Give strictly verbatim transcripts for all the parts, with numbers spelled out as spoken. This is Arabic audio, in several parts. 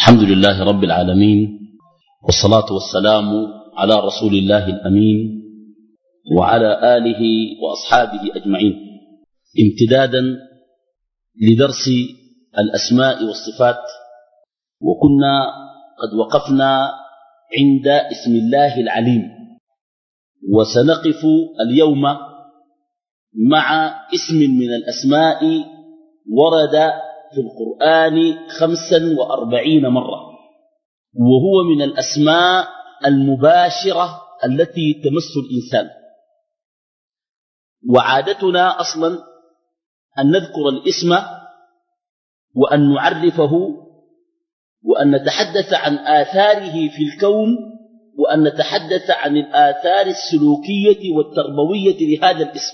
الحمد لله رب العالمين، والصلاة والسلام على رسول الله الأمين وعلى آله وأصحابه أجمعين. امتدادا لدرس الأسماء والصفات، وكنا قد وقفنا عند اسم الله العليم، وسنقف اليوم مع اسم من الأسماء ورد في القرآن خمسا وأربعين مرة، وهو من الأسماء المباشرة التي تمس الإنسان. وعادتنا أصلا أن نذكر الاسم وأن نعرفه وأن نتحدث عن آثاره في الكون، وأن نتحدث عن الآثار السلوكية والتربوية لهذا الاسم.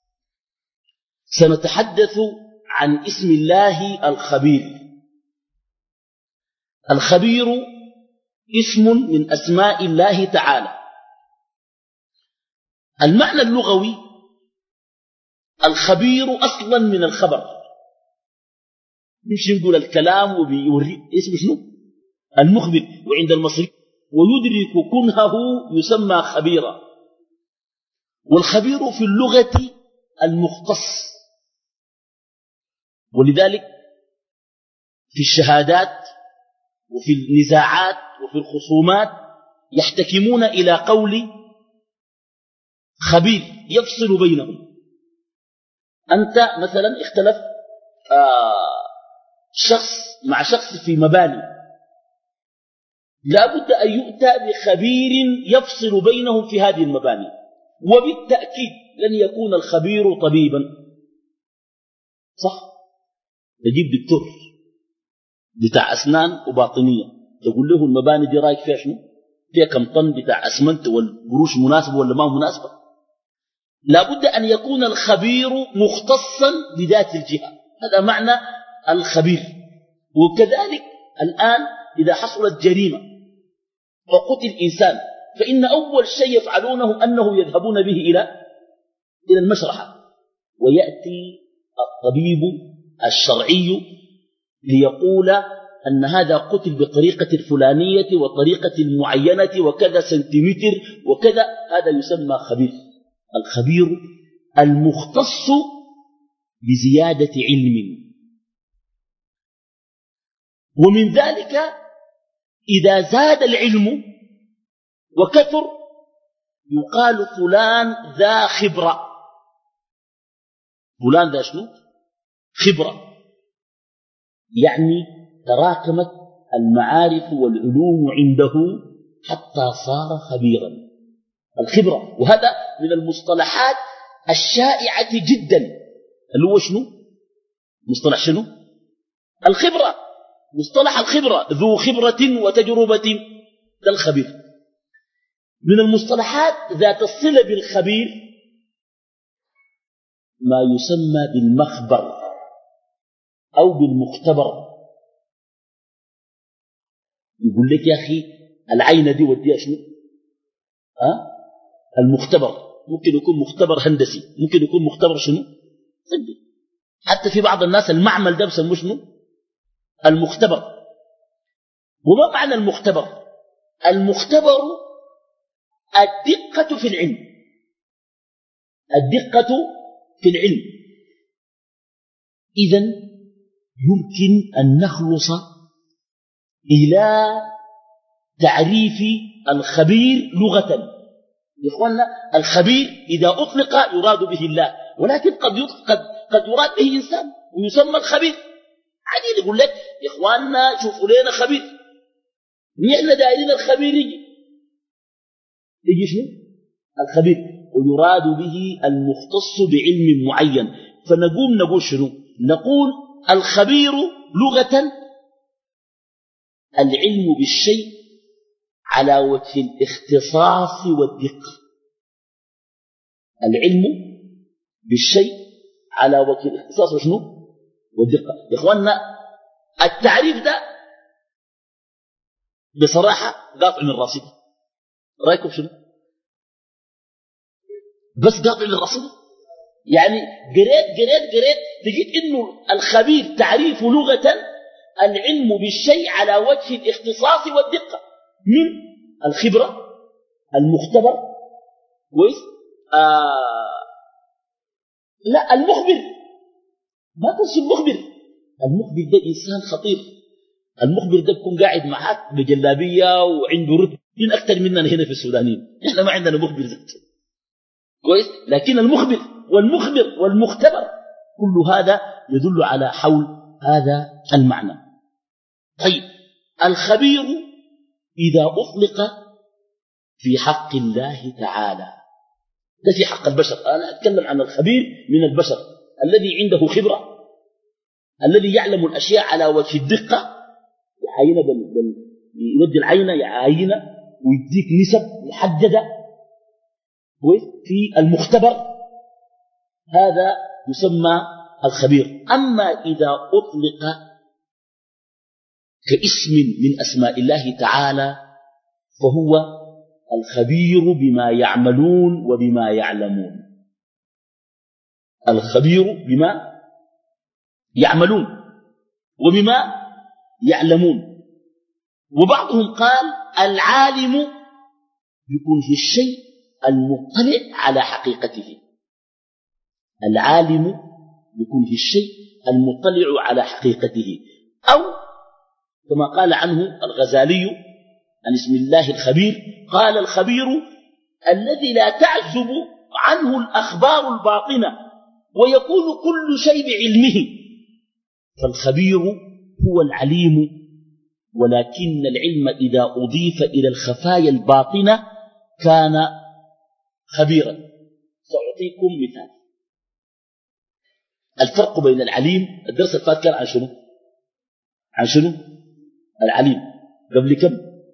سنتحدث عن اسم الله الخبير. الخبير اسم من أسماء الله تعالى. المعنى اللغوي الخبير أصلا من الخبر، مش نقول الكلام وبيوري اسم شنو المخبر، وعند المصري ويدرك كنهه يسمى خبيرا. والخبير في اللغة المختص، ولذلك في الشهادات وفي النزاعات وفي الخصومات يحتكمون إلى قول خبير يفصل بينهم. أنت مثلا اختلف آه شخص مع شخص في مباني، لا بد أن يؤتى بخبير يفصل بينهم في هذه المباني، وبالتأكيد لن يكون الخبير طبيبا، صح؟ تجيب دكتور بتاع أسنان وباطنية تقول له المباني دي رايك فيها شنو؟ فيها كم طن بتاع أسمنت والقروش مناسبة ولا ما مناسبة؟ لابد أن يكون الخبير مختصا بذات الجهة، هذا معنى الخبير. وكذلك الآن إذا حصلت جريمة وقتل إنسان، فإن أول شيء يفعلونه أنه يذهبون به إلى إلى المشرحة، ويأتي الطبيب الشرعي ليقول أن هذا قتل بطريقة الفلانية وطريقة المعينة وكذا سنتيمتر وكذا، هذا يسمى خبير. الخبير المختص بزيادة علم. ومن ذلك إذا زاد العلم وكثر يقال فلان ذا خبرة. فلان ذا شنو؟ خبرة، يعني تراكمت المعارف والعلوم عنده حتى صار خبيرا. الخبرة، وهذا من المصطلحات الشائعة جدا، اللي هو شنو؟ مصطلح شنو؟ الخبرة، مصطلح الخبرة، ذو خبرة وتجربة، ده الخبير. من المصطلحات ذات الصلة بالخبير ما يسمى بالمخبر أو بالمختبر. يقول لك يا أخي العينة دي وديها شنو؟ أه؟ المختبر ممكن يكون مختبر هندسي، ممكن يكون مختبر شنو؟ طبي. حتى في بعض الناس المعمل ده بسموه شنو؟ المختبر. وما معنى المختبر؟ المختبر الدقة في العلم، الدقة في العلم. إذن يمكن أن نخلص إلى تعريف الخبير لغة. يا إخواننا، الخبير إذا أطلق يراد به الله، ولكن قد قد قد يراد به إنسان ويسمى الخبير. عادي يقول لك يا إخواننا شوفوا لنا خبير، نحن دايرين الخبير يجي يجي شنو؟ الخبير، ويراد به المختص بعلم معين. فنقوم نقول شنو؟ نقول الخبير لغة العلم بالشيء على وجه الاختصاص والدقة. العلم بالشيء على وجه الاختصاص وشنو؟ والدقة. يا إخواننا التعريف ده بصراحة قاطع من راسي. رأيكم شنو؟ بس قاطع من راسي. يعني قريت قريت قريت تجد إنه الخبير تعريف لغة العلم بالشيء على وجه الاختصاص والدقة، من الخبرة، المختبر، كويس. آه لا، المخبر، ما تنسوا المخبر. المخبر ده إنسان خطير. المخبر ده بيكون قاعد معاك بجلابية وعنده رتب من أكثر مننا هنا في السودانيين. إحنا ما عندنا مخبر ذات، كويس. لكن المخبر والمخبر والمختبر كل هذا يدل على حول هذا المعنى. طيب، الخبير إذا أطلق في حق الله تعالى، ده في حق البشر. أنا أتكلم عن الخبير من البشر، الذي عنده خبرة، الذي يعلم الأشياء على وجه الدقة، يعاينة بل بل يودي العينة يعاينة ويديك نسب محددة، كويس. في المختبر هذا يسمى الخبير. أما إذا أطلق كاسم من أسماء الله تعالى فهو الخبير بما يعملون وبما يعلمون. الخبير بما يعملون وبما يعلمون. وبعضهم قال العالم يكون في الشيء المطلع على حقيقته. العالم يكون في الشيء المطلع على حقيقته، أو كما قال عنه الغزالي عن اسم الله الخبير، قال الخبير الذي لا تعزب عنه الأخبار الباطنة ويكون كل شيء بعلمه. فالخبير هو العليم، ولكن العلم إذا أضيف إلى الخفايا الباطنة كان خبيرا. سأعطيكم مثال. الفرق بين العليم، الدرس الفات كان عن شنو؟ عن شنو؟ العليم قبل كم؟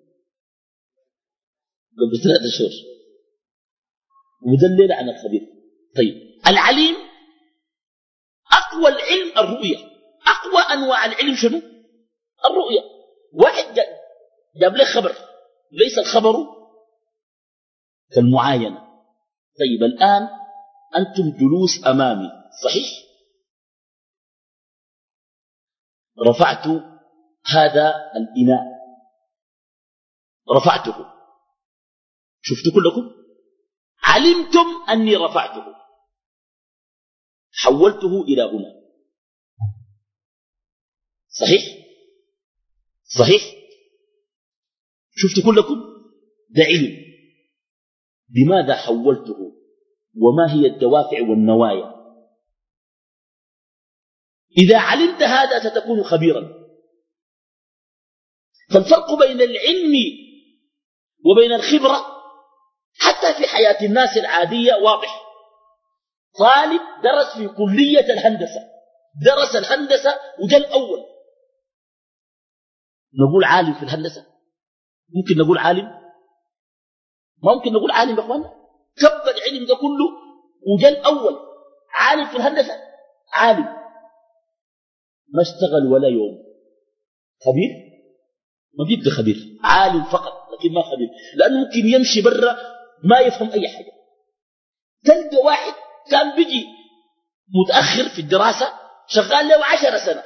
قبل ثلاثة شهور. وده الليلة عن الخبير. طيب، العليم أقوى العلم الرؤية. أقوى أنواع العلم شنو؟ الرؤية. واحد جاب لك خبر، ليس الخبر كالمعاينة. طيب، الآن أنتم جلوس أمامي، صحيح؟ رفعت هذا الإناء، رفعته، شفتوا كلكم؟ علمتم أني رفعته، حولته إلى هنا، صحيح؟ صحيح؟ شفتوا كلكم؟ ده علم. بماذا حولته؟ وما هي الدوافع والنوايا؟ إذا علمت هذا ستكون خبيرا. فالفرق بين العلم وبين الخبرة حتى في حياة الناس العادية واضح. طالب درس في كلية الهندسة، درس الهندسة وجاء الأول، نقول عالم في الهندسة؟ ممكن نقول عالم؟ ما ممكن نقول عالم يا أخوانا. كب العلم ده كله وجاء الأول، عالم في الهندسة؟ عالم ما اشتغل ولا يوم. خبير؟ ما بيبقى خبير، عالم فقط لكن ما خبير، لأنه ممكن يمشي برا ما يفهم أي حاجة. تلقى واحد كان بيجي متأخر في الدراسة شغال له عشر سنة.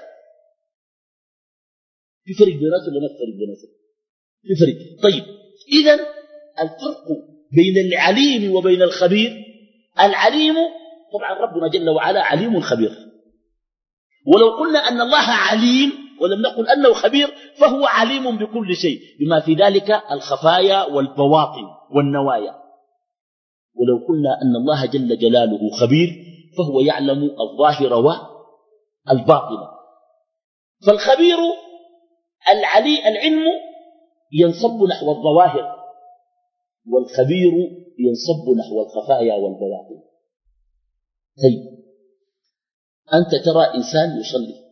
في فرق بينات ولا ما في فرق بينات؟ في فرق. طيب، إذن الفرق بين العليم وبين الخبير، العليم طبعا ربنا جل وعلا عليم خبير، ولو قلنا أن الله عليم ولم نقل أنه خبير فهو عليم بكل شيء بما في ذلك الخفايا والبواطن والنوايا. ولو قلنا أن الله جل جلاله خبير فهو يعلم الظاهر والباطن. فالخبير العلي العلم ينصب نحو الظواهر، والخبير ينصب نحو الخفايا والبواطن. طيب، أنت ترى إنسان يصلي،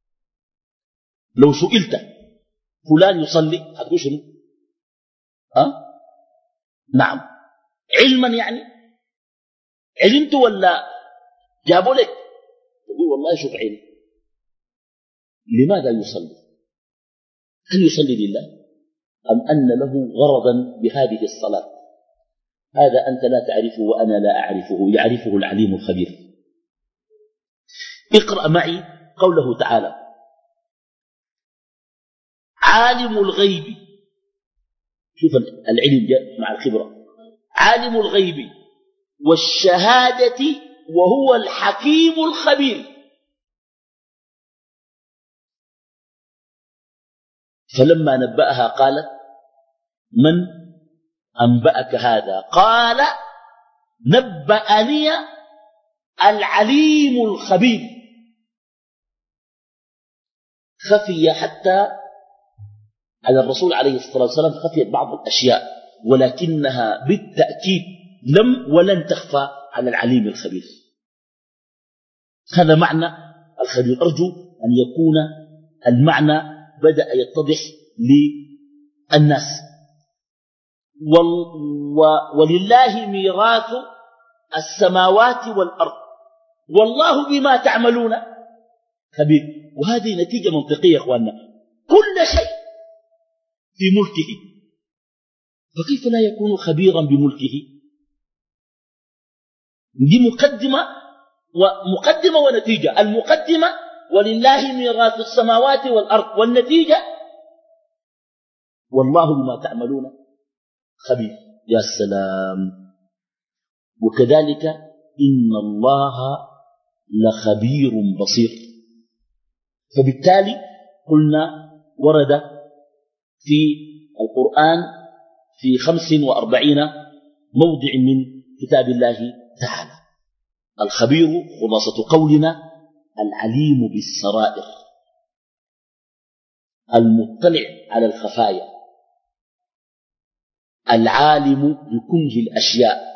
لو سئلت فلان يصلي هتقول شنو؟ أه؟ نعم، علما يعني علمت ولا جابوا لك؟ تقول والله شوف عيني. لماذا يصلي؟ هل يصلي لله أم أن له غرضا بهذه الصلاة؟ هذا أنت لا تعرفه وأنا لا أعرفه، يعرفه العليم الخبير. اقرأ معي قوله تعالى: عالم الغيب، شوف العلم جاء مع الخبرة، عالم الغيب والشهادة وهو الحكيم الخبير. فلما نبأها قالت من أنبأك هذا؟ قال نبأني العليم الخبير. خفي حتى على الرسول عليه الصلاة والسلام، خفيت بعض الأشياء ولكنها بالتأكيد لم ولن تخفى على العليم الخبير. هذا معنى الخبير. أرجو أن يكون المعنى بدأ يتضح للناس. ولله ميراث السماوات والأرض والله بما تعملون خبير. وهذه نتيجة منطقية يا أخواننا، كل شيء في ملكه، فكيف لا يكون خبيرا بملكه؟ دي مقدمة ومقدمة ونتيجة. المقدمة ولله ميراث السماوات والأرض، والنتيجة والله بما تعملون خبير. يا سلام. وكذلك إن الله لخبير بصير. فبالتالي قلنا ورد في القرآن في خمس وأربعين موضع من كتاب الله تعالى. الخبير خلاصة قولنا العليم بالسرائر، المطلع على الخفايا، العالم بكنه الأشياء،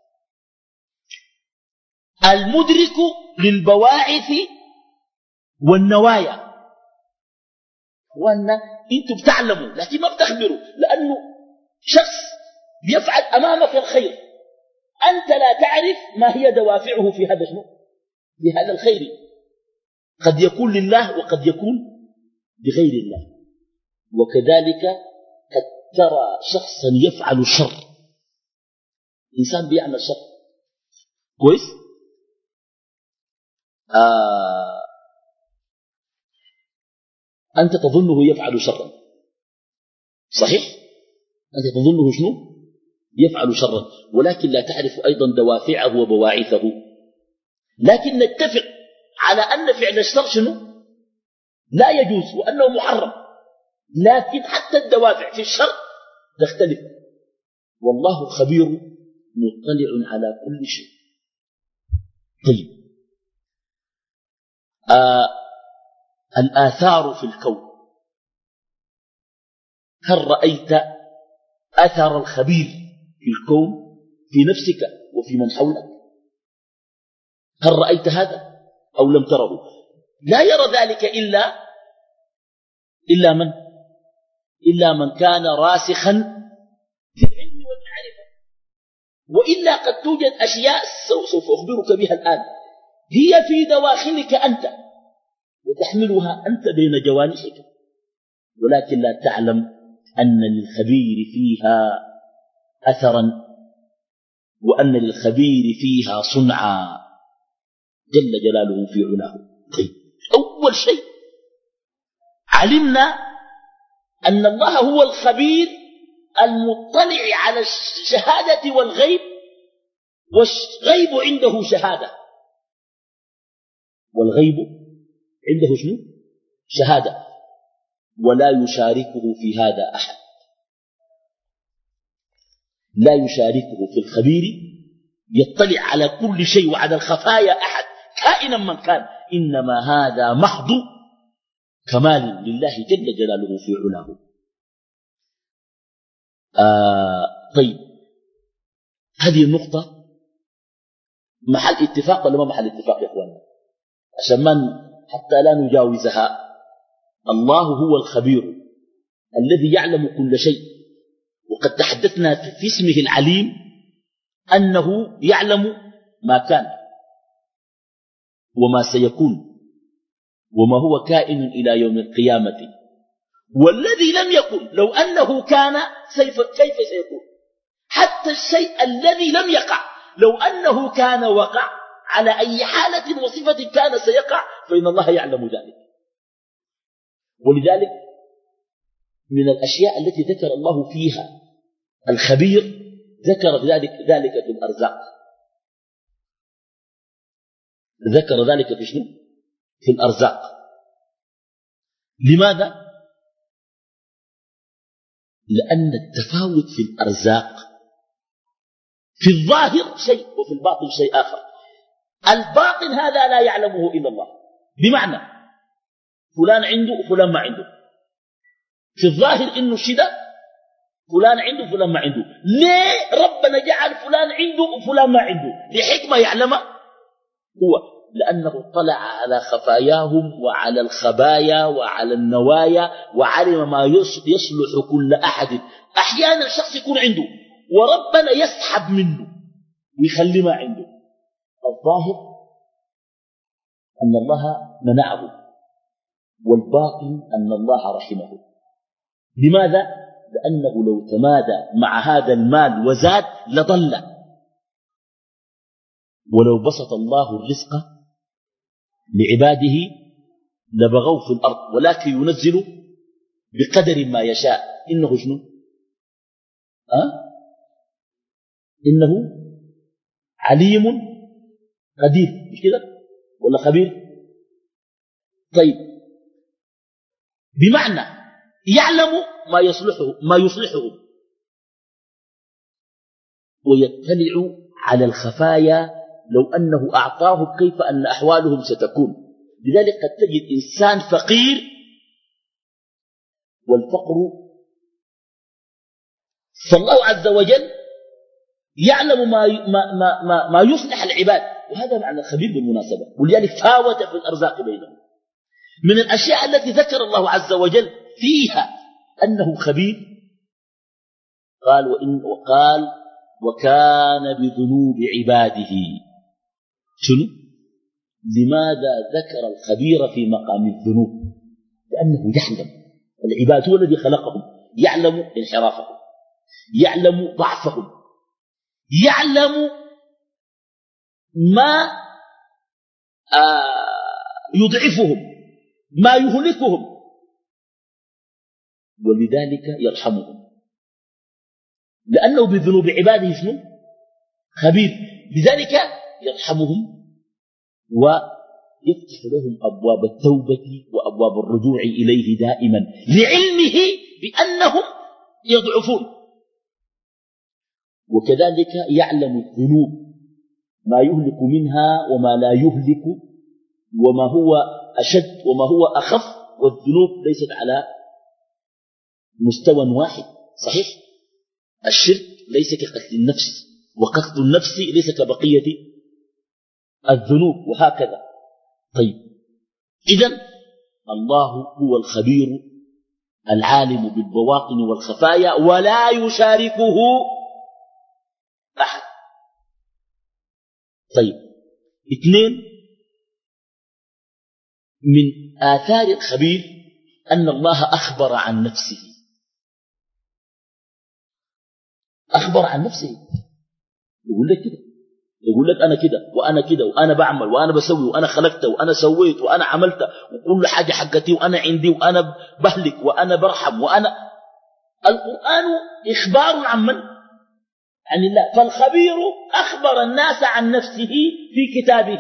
المدرك للبواعث والنوايا. وأن أنتم بتعلموا لكن ما بتخبروا، لأنه شخص بيفعل أمامك الخير، أنت لا تعرف ما هي دوافعه في هذا شنو؟ في هذا الخير. قد يكون لله وقد يكون بغير الله. وكذلك قد ترى شخصا يفعل الشر، إنسان بيعمل شر كويس، آه أنت تظنه يفعل شرا، صحيح؟ أنت تظنه شنو؟ يفعل شرا، ولكن لا تعرف أيضا دوافعه وبواعثه. لكن نتفق على أن فعل الشر شنو؟ لا يجوز وأنه محرم، لكن حتى الدوافع في الشر تختلف. والله خبير مطلع على كل شيء. طيب، آه الآثار في الكون، هل رأيت أثر الخبير في الكون في نفسك وفي من حولك؟ هل رأيت هذا أو لم تره؟ لا يرى ذلك إلا إلا من إلا من كان راسخا في العلم والمعرفة. وإلا قد توجد أشياء سوف أخبرك بها الآن هي في دواخلك أنت وتحملها أنت بين جوانحك، ولكن لا تعلم أن للخبير فيها أثرا وأن للخبير فيها صنعا جل جلاله في علاه. طيب، أول شيء علمنا أن الله هو الخبير المطلع على الشهادة والغيب، والغيب عنده شهادة، والغيب عنده شنو؟ شهادة، ولا يشاركه في هذا أحد. لا يشاركه في الخبير، يطلع على كل شيء وعلى الخفايا أحد كائنا من كان، إنما هذا محض كمال لله جل جلاله في علاه. آه طيب، هذه النقطة محل اتفاق ولا ما محل اتفاق يا أخواننا؟ عشان ما حتى لا نجاوزها. الله هو الخبير الذي يعلم كل شيء، وقد تحدثنا في اسمه العليم أنه يعلم ما كان وما سيكون وما هو كائن إلى يوم القيامة، والذي لم يكن لو أنه كان كيف سيكون. حتى الشيء الذي لم يقع لو أنه كان وقع على أي حالة وصفة كان سيقع، فإن الله يعلم ذلك. ولذلك من الأشياء التي ذكر الله فيها الخبير ذكر ذلك ذلك في الأرزاق. ذكر ذلك في شنو؟ في الأرزاق. لماذا؟ لأن التفاوت في الأرزاق في الظاهر شيء وفي الباطن شيء آخر. الباطن هذا لا يعلمه إلا الله، بمعنى فلان عنده وفلان ما عنده. في الظاهر إنه الشدة فلان عنده وفلان ما عنده. ليه ربنا جعل فلان عنده وفلان ما عنده؟ لحكمة يعلمها هو، لأنه اطلع على خفاياهم وعلى الخبايا وعلى النوايا وعلم ما يصلح كل أحد. أحيانا الشخص يكون عنده وربنا يسحب منه ويخلي ما عنده. الظاهر أن الله منعه، والباطن أن الله رحمه. لماذا؟ لأنه لو تمادى مع هذا المال وزاد لضل، ولو بسط الله الرزق لعباده لبغوا في الأرض، ولكن ينزل بقدر ما يشاء. إنه شنو؟ أه؟ إنه عليم قدير، مش كده ولا خبير؟ طيب، بمعنى يعلم ما يصلحه ما يصلحه ويطلع على الخفايا لو أنه أعطاه كيف أن أحوالهم ستكون. لذلك قد تجد إنسان فقير والفقر فالله عز وجل يعلم ما ما ما ما يصلح العباد، وهذا معنى الخبير بالمناسبة. ولذلك فاوت في الأرزاق بينهم. من الأشياء التي ذكر الله عز وجل فيها أنه خبير قال وإن وقال وكان بذنوب عباده شنو؟ لماذا ذكر الخبير في مقام الذنوب؟ لأنه يعلم العباد، هو الذي خلقهم، يعلم انحرافهم، يعلم ضعفهم، يعلم ما آه يضعفهم، ما يهلكهم، ولذلك يرحمهم، لأنه بذنوب عباده شنو؟ خبير. لذلك يرحمهم ويفتح لهم أبواب التوبة وأبواب الرجوع إليه دائما، لعلمه بأنهم يضعفون. وكذلك يعلم الذنوب، ما يهلك منها وما لا يهلك، وما هو أشد وما هو أخف. والذنوب ليست على مستوى واحد، صحيح؟ الشرك ليس كقتل النفس، وقتل النفس ليس كبقية الذنوب، وهكذا. طيب، إذن الله هو الخبير العالم بالبواطن والخفايا ولا يشاركه أحد. طيب، اثنين، من آثار الخبير أن الله أخبر عن نفسه. أخبر عن نفسه، يقول لك كده، يقول لك أنا كده وأنا كده وأنا بعمل وأنا بسوي وأنا خلقت وأنا سويت وأنا عملت وكل حاجة حقتي وأنا عندي وأنا بهلك وأنا برحم وأنا. القرآن إخبار عن من؟ عن الله. فالخبير أخبر الناس عن نفسه في كتابه،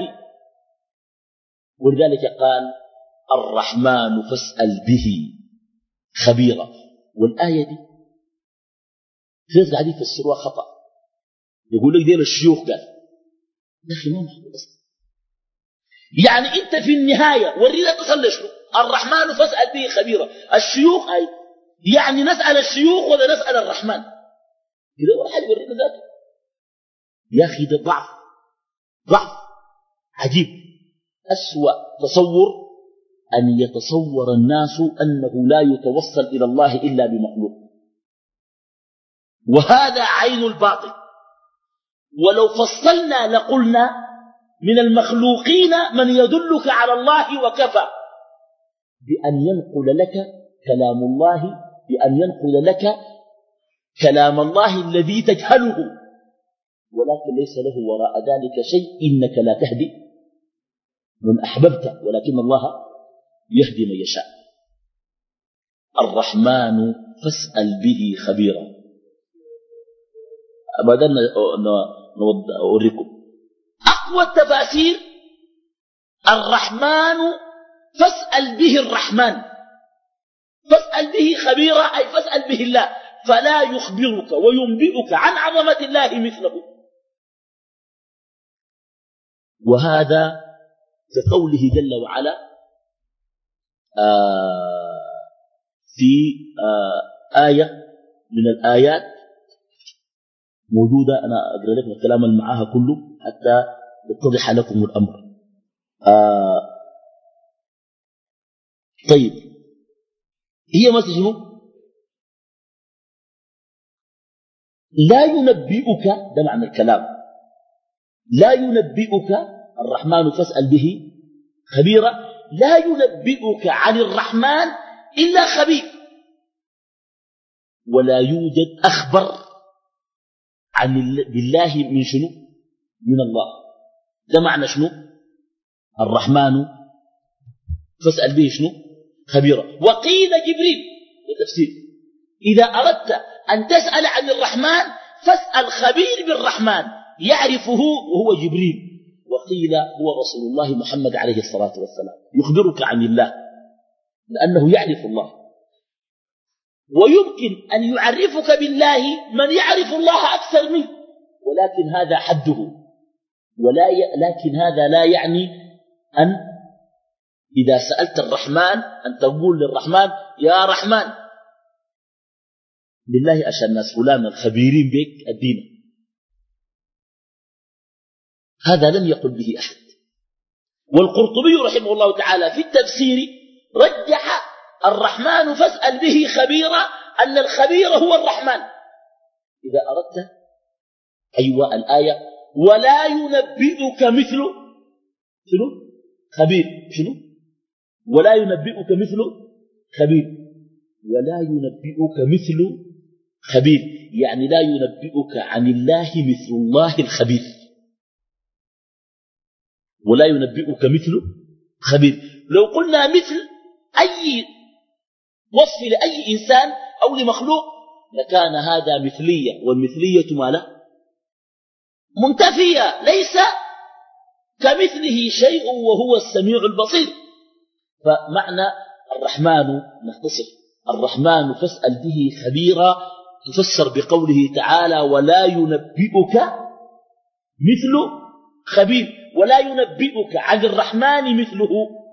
ولذلك قال الرحمن فاسأل به خبيرا. والآية دي في قاعدين يفسروها خطأ، يقول لك ديل الشيوخ قال، يا أخي ما محمد أصلا. يعني أنت في النهاية ورينا تصل شنو؟ الرحمن فاسأل به خبيرا. الشيوخ أي يعني نسأل الشيوخ ولا نسأل الرحمن؟ كده ولا حاجة ورينا ذاته. يا أخي ده ضعف، ضعف عجيب. أسوأ تصور أن يتصور الناس أنه لا يتوصل إلى الله إلا بمخلوق، وهذا عين الباطل. ولو فصلنا لقلنا من المخلوقين من يدلك على الله وكفى، بأن ينقل لك كلام الله، بأن ينقل لك كلام الله الذي تجهله، ولكن ليس له وراء ذلك شيء. إنك لا تهدي من أحببت ولكن الله يهدي من يشاء. الرحمن فاسأل به خبيرا. أبدا أوريكم أقوى التفاسير الرحمن فاسأل به الرحمن، فاسأل به خبيرا أي فاسأل به الله، فلا يخبرك وينبئك عن عظمة الله مثله. وهذا كقوله جل وعلا آه في آه آية من الآيات موجودة، أنا أقرأ لكم الكلام اللي معاها كله حتى يتضح لكم الأمر. آه طيب هي مثل شنو؟ لا ينبئك، ده معنى الكلام، لا ينبئك الرحمن فاسأل به خبيرا، لا ينبئك عن الرحمن إلا خبير، ولا يوجد أخبر عن بالله من شنو؟ من الله. ده معنى شنو؟ الرحمن فاسأل به شنو؟ خبيرا. وقيل جبريل، لتفسير إذا أردت أن تسأل عن الرحمن فاسأل خبير بالرحمن يعرفه وهو جبريل. وقيل هو رسول الله محمد عليه الصلاة والسلام يخبرك عن الله لأنه يعرف الله. ويمكن أن يعرفك بالله من يعرف الله أكثر منه، ولكن هذا حده، ولا ي... لكن هذا لا يعني أن إذا سألت الرحمن أن تقول للرحمن يا رحمن بالله أشهد الناس فلان الخبيرين بك الدين، هذا لم يقل به أحد. والقرطبي رحمه الله تعالى في التفسير رجح الرحمن فاسأل به خبيرا أن الخبير هو الرحمن. إذا أردت أيوة الآية ولا ينبئك مثل شنو؟ خبير. شنو؟ ولا ينبئك مثل خبير، ولا ينبئك مثل خبير يعني لا ينبئك عن الله مثل الله الخبير، ولا ينبئك مثل خبير. لو قلنا مثل أي وصف لأي إنسان أو لمخلوق لكان هذا مثلية، والمثلية ما له منتفية، ليس كمثله شيء وهو السميع البصير. فمعنى الرحمن نختصر الرحمن فاسأل به خبيرا تفسر بقوله تعالى ولا ينبئك مثل خبير، ولا ينبئك عن الرحمن مثله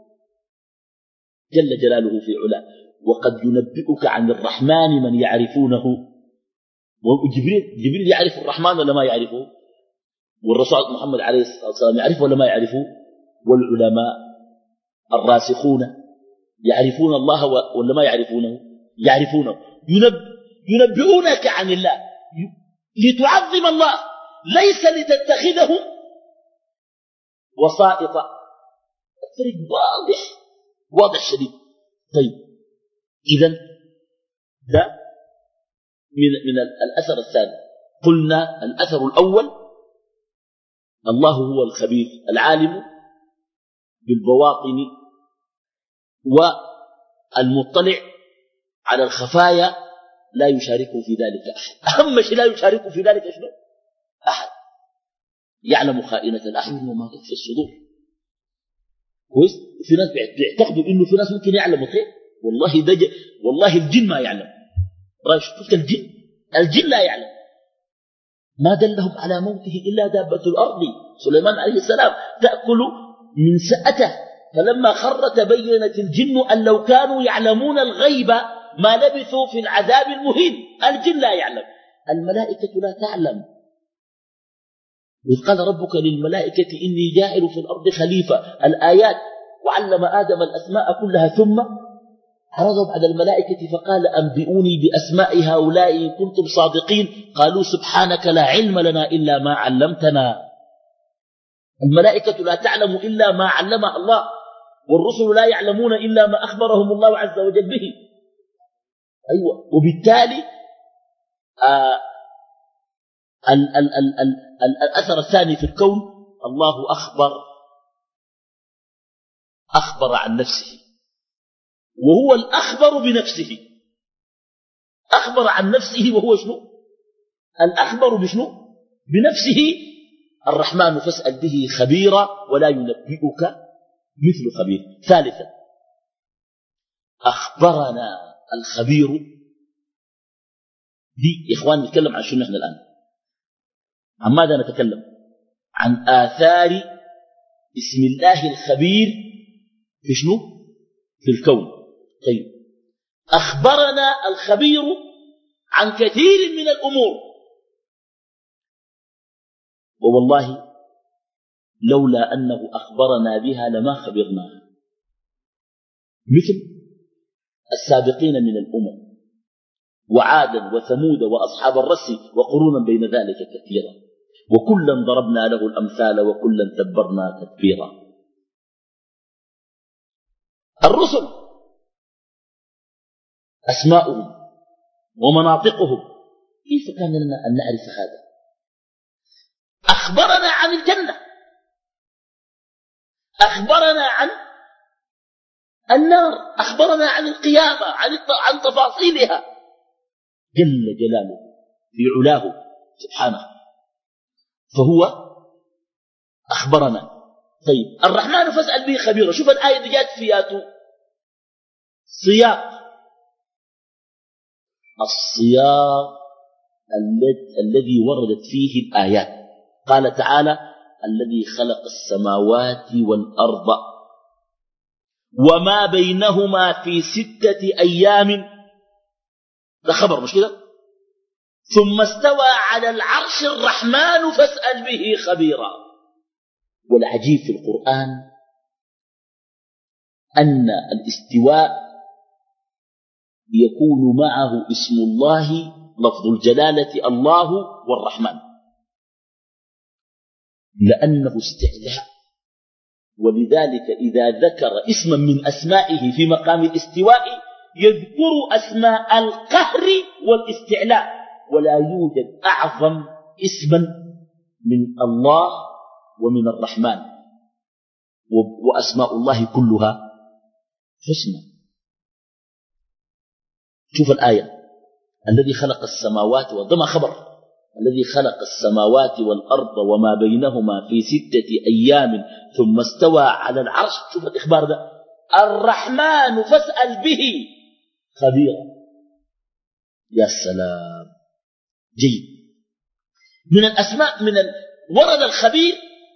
جل جلاله في علاه. وقد ينبئك عن الرحمن من يعرفونه، وجبريل جبريل يعرف الرحمن ولا ما يعرفه؟ والرسول محمد عليه الصلاة والسلام يعرفه ولا ما يعرفه؟ والعلماء الراسخون يعرفون الله ولا ما يعرفونه؟ يعرفونه. ينب ينبئونك عن الله لتعظم الله، ليس لتتخذهم وسائط. الفرق واضح واضح شديد. طيب إذن ده من, من الأثر الثاني. قلنا الأثر الأول الله هو الخبير العالم بالبواطن والمطلع على الخفايا، لا يشاركه في ذلك أحد. أهم شيء لا يشاركه في ذلك شنو؟ أحد. يعلم خائنة الأعين وما تخفي الصدور. كويس؟ في ناس بيعتقدوا إنه في ناس ممكن يعلموا خير، والله دج... والله الجن ما يعلم. رايش شفت الجن؟ الجن لا يعلم. ما دلهم على موته إلا دابة الأرض سليمان عليه السلام تأكل من سأته، فلما خر تبينت الجن أن لو كانوا يعلمون الغيب ما لبثوا في العذاب المهين. الجن لا يعلم، الملائكة لا تعلم. وإذ قال ربك للملائكة إني جاعل في الأرض خليفة، الآيات وعلم آدم الأسماء كلها ثم عرضهم على الملائكة فقال أنبئوني بأسماء هؤلاء إن كنتم صادقين قالوا سبحانك لا علم لنا إلا ما علمتنا. الملائكة لا تعلم إلا ما علمها الله، والرسل لا يعلمون إلا ما أخبرهم الله عز وجل به. أيوة. وبالتالي آه ال ال ال ال ال الأثر الثاني في الكون الله أخبر أخبر عن نفسه، وهو الأخبر بنفسه. أخبر عن نفسه وهو شنو؟ الأخبر بشنو؟ بنفسه. الرحمن فاسأل به خبيرا ولا ينبئك مثل خبير. ثالثا أخبرنا الخبير. دي يا إخوان نتكلم عن شنو نحن الآن؟ عن ماذا نتكلم؟ عن آثار اسم الله الخبير في شنو؟ في الكون. طيب أخبرنا الخبير عن كثير من الأمور، ووالله لولا أنه أخبرنا بها لما خبرناها، مثل السابقين من الأمم وعادا وثمود وأصحاب الرس وقرونا بين ذلك كثيرا، وكلا ضربنا له الأمثال وكلا تبرنا تتبيرا. الرسل أسماؤهم ومناطقهم، كيف كان لنا أن نعرف هذا؟ أخبرنا عن الجنة، أخبرنا عن النار، أخبرنا عن القيامة، عن عن تفاصيلها جل جلاله في علاه سبحانه، فهو أخبرنا. طيب الرحمن فاسأل به خبيرا. شوف الآية اللي جاءت فيها سياق، السياق الذي وردت فيه الآيات. قال تعالى الذي خلق السماوات والأرض وما بينهما في ستة أيام، ده خبر مش كده؟ ثم استوى على العرش الرحمن فاسأل به خبيرا. والعجيب في القرآن أن الاستواء يكون معه اسم الله لفظ الجلالة الله والرحمن، لأنه استعلاء، ولذلك إذا ذكر اسما من أسمائه في مقام الاستواء يذكر أسماء القهر والاستعلاء، ولا يوجد أعظم اسما من الله ومن الرحمن، وأسماء الله كلها حسنى. شوف الآية الذي خلق السماوات والأرض، ما خبر، الذي خلق السماوات والأرض وما بينهما في ستة أيام ثم استوى على العرش. شوف الإخبار ده، الرحمن فاسأل به خبيرا. يا سلام، جيد. من الأسماء من ال... ورد الخبير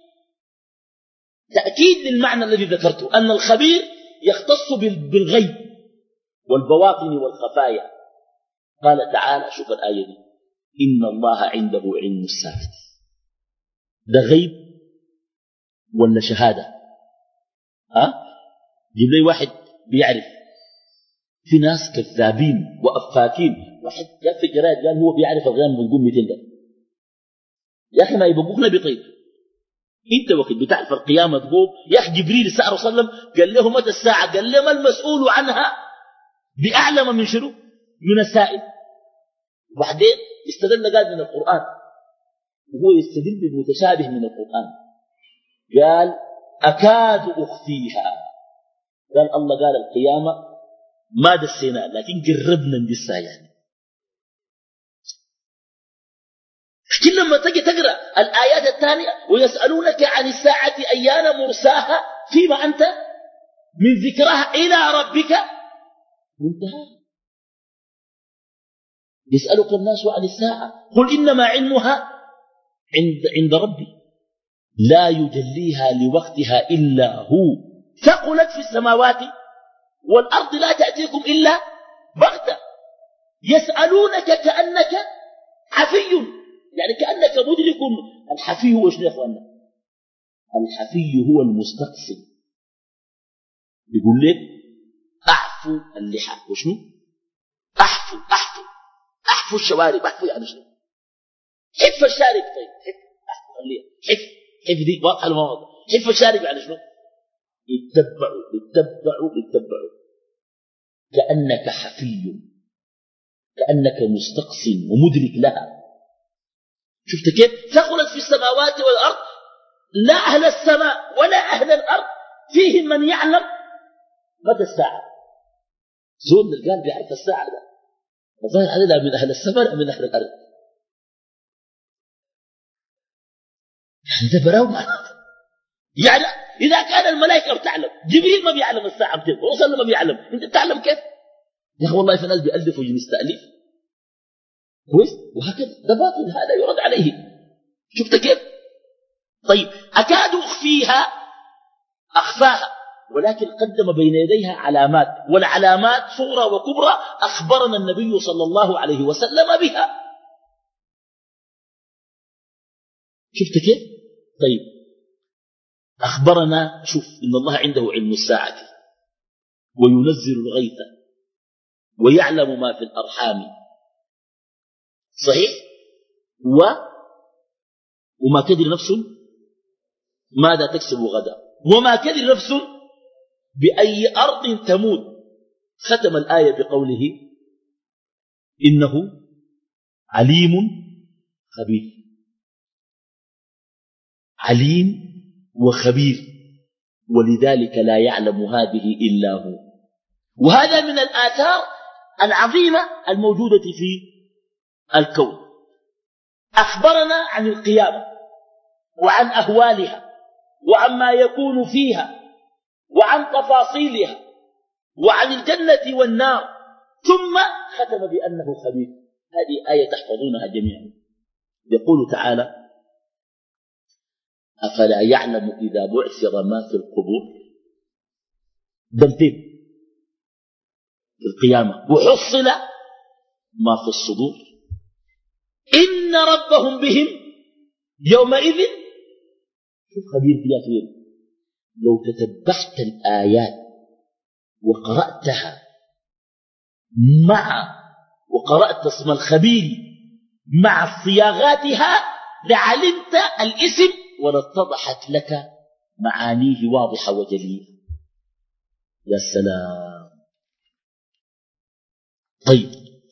تأكيد للمعنى الذي ذكرته، أن الخبير يختص بالغيب والبواطن والخفايا. قال تعالى، شوف الآية دي، إن الله عنده علم الساعة. ده غيب ولا شهادة؟ ها؟ جيب لي واحد بيعرف. في ناس كذابين وأفاكين. واحد جاء في الجرائد قال هو بيعرف الغيب بنقول مئتين ده. يا أخي ما يبقوك نبي طيب. انت وقت بتعرف القيامة تقوم. يا أخي جبريل صلى الله عليه وسلم قال له متى الساعة؟ قال له ما المسؤول عنها بأعلم من شنو؟ من السائل. وبعدين استدل قال من القرآن، وهو يستدل بالمتشابه من القرآن. قال أكاد أخفيها. قال الله قال القيامة ما دسينا لكن قربنا ندسها يعني. كل لما تجي تقرأ الآيات الثانية ويسألونك عن الساعة أيان مرساها فيما أنت من ذكرها إلى ربك منتهى. يسألك الناس عن الساعة قل إنما علمها عند, عند ربي لا يجليها لوقتها إلا هو ثقلت في السماوات والأرض لا تأتيكم إلا بغتة. يسألونك كأنك حفي، يعني كأنك مدرك. الحفي هو شنو يا أخوانا؟ الحفي هو المستقصي. يقول لك أعفو اللحى وشنو؟ أحفو أحفو أحفو الشوارب. أحفو يعني شنو؟ حف الشارب. طيب حف أحفو خليها حف حف دي واضحة المواضع. حف الشارب يعني شنو؟ اتبعوا اتبعوا اتبعوا كأنك حفي، كأنك مستقصي ومدرك لها. شفت كيف؟ ثقلت في السماوات والأرض، لا أهل السماء ولا أهل الأرض فيهم من يعلم متى الساعة. زول القلب بيعرف الساعة ده. الظاهر علينا من أهل السماء من أهل الأرض. يعني ده براو معناته. يعني إذا كان الملائكة بتعلم، جبريل ما بيعلم الساعة بتلك، ورسل ما بيعلم، أنت بتعلم كيف؟ يا أخي والله في ناس بيألفوا جنس تأليف كويس، وهكذا ده باطل، هذا يرد عليه. شفت كيف؟ طيب أكاد أخفيها أخفاها، ولكن قدم بين يديها علامات، والعلامات صغرى وكبرى أخبرنا النبي صلى الله عليه وسلم بها. شفت كيف؟ طيب أخبرنا، شوف إن الله عنده علم الساعة وينزل الغيث ويعلم ما في الأرحام، صحيح؟ و وما تدري نفس ماذا تكسب غدا، وما تدري نفس بأي أرض تموت. ختم الآية بقوله إنه عليم خبير. عليم وخبير، ولذلك لا يعلم هذه إلا هو. وهذا من الآثار العظيمة الموجودة في الكون. أخبرنا عن القيامة وعن أهوالها وعما يكون فيها وعن تفاصيلها وعن الجنة والنار، ثم ختم بأنه خبير. هذه آية تحفظونها جميعا. يقول تعالى أفلا يعلم إذا بعثر ما في القبور. دمتين في القيامة، وحصل ما في الصدور إن ربهم بهم يومئذ. شوف خبير فيها فين. لو تتبعت الآيات وقرأتها مع وقرأت اسم الخبير مع صياغاتها لعلمت الاسم ولاتضحت لك معانيه واضحة وجلية. يا سلام. طيب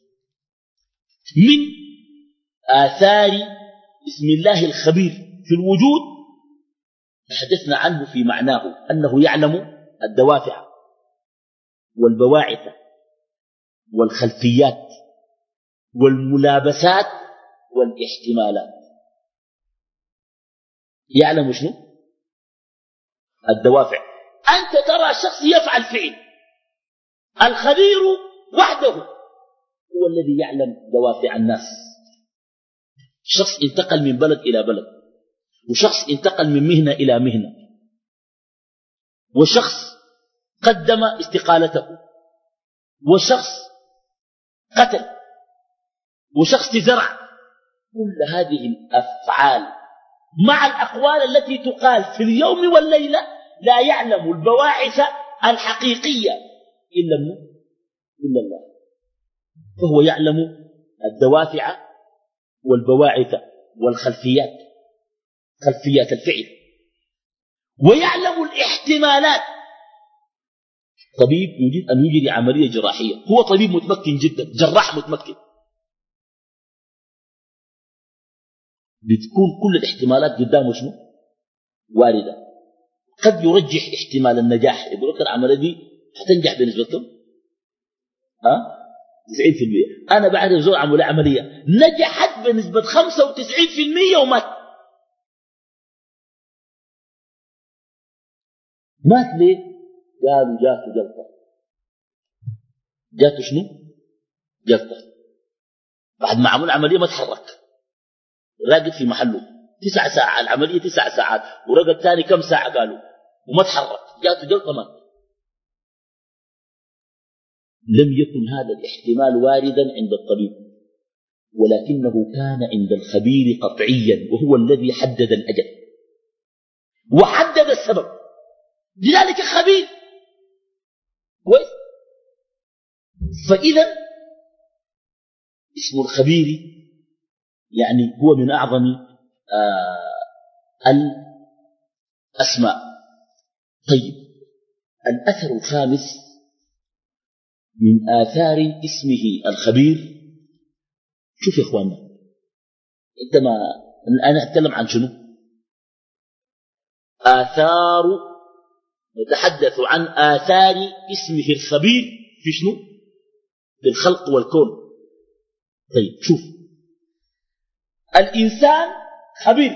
من آثار اسم الله الخبير في الوجود تحدثنا عنه في معناه أنه يعلم الدوافع والبواعث والخلفيات والملابسات والاحتمالات. يعلم شنو؟ الدوافع. أنت ترى شخص يفعل فعل، الخبير وحده هو الذي يعلم دوافع الناس. شخص انتقل من بلد إلى بلد، وشخص انتقل من مهنة إلى مهنة، وشخص قدم استقالته، وشخص قتل، وشخص زرع. كل هذه الأفعال مع الأقوال التي تقال في اليوم والليلة لا يعلم البواعث الحقيقية إلا إلا الله. فهو يعلم الدوافع والبواعث والخلفيات، خلفيات الفعل، ويعلم الاحتمالات. طبيب يريد أن يجري عملية جراحية، هو طبيب متمكن جدا، جراح متمكن، بتكون كل الاحتمالات قدامه شنو؟ واردة. قد يرجح احتمال النجاح، يقول لك العملية دي هتنجح بنسبة كم؟ ها؟ تسعين في المية. أنا بعد زور عملية عملية نجحت بنسبة خمسة وتسعين في المية ومات. مات ليه؟ قالوا جاته جلطة. جاته شنو؟ جلطة. بعد ما عمل عملية ما تحرك، راقد في محله تسع ساعات، العملية تسع ساعات، ورقد ثاني كم ساعة قالوا وما تحرك، جاته جلطة مات. لم يكن هذا الاحتمال واردا عند الطبيب، ولكنه كان عند الخبير قطعيا، وهو الذي حدد الأجل وحدد السبب، لذلك خبير كويس. فإذا اسم الخبير يعني هو من أعظم آه الأسماء. طيب الأثر الخامس من آثار اسمه الخبير. شوف يا إخواننا، أنت ما أنا أتكلم عن شنو؟ آثار، نتحدث عن آثار اسمه الخبير في شنو؟ في الخلق والكون. طيب شوف، الإنسان خبير،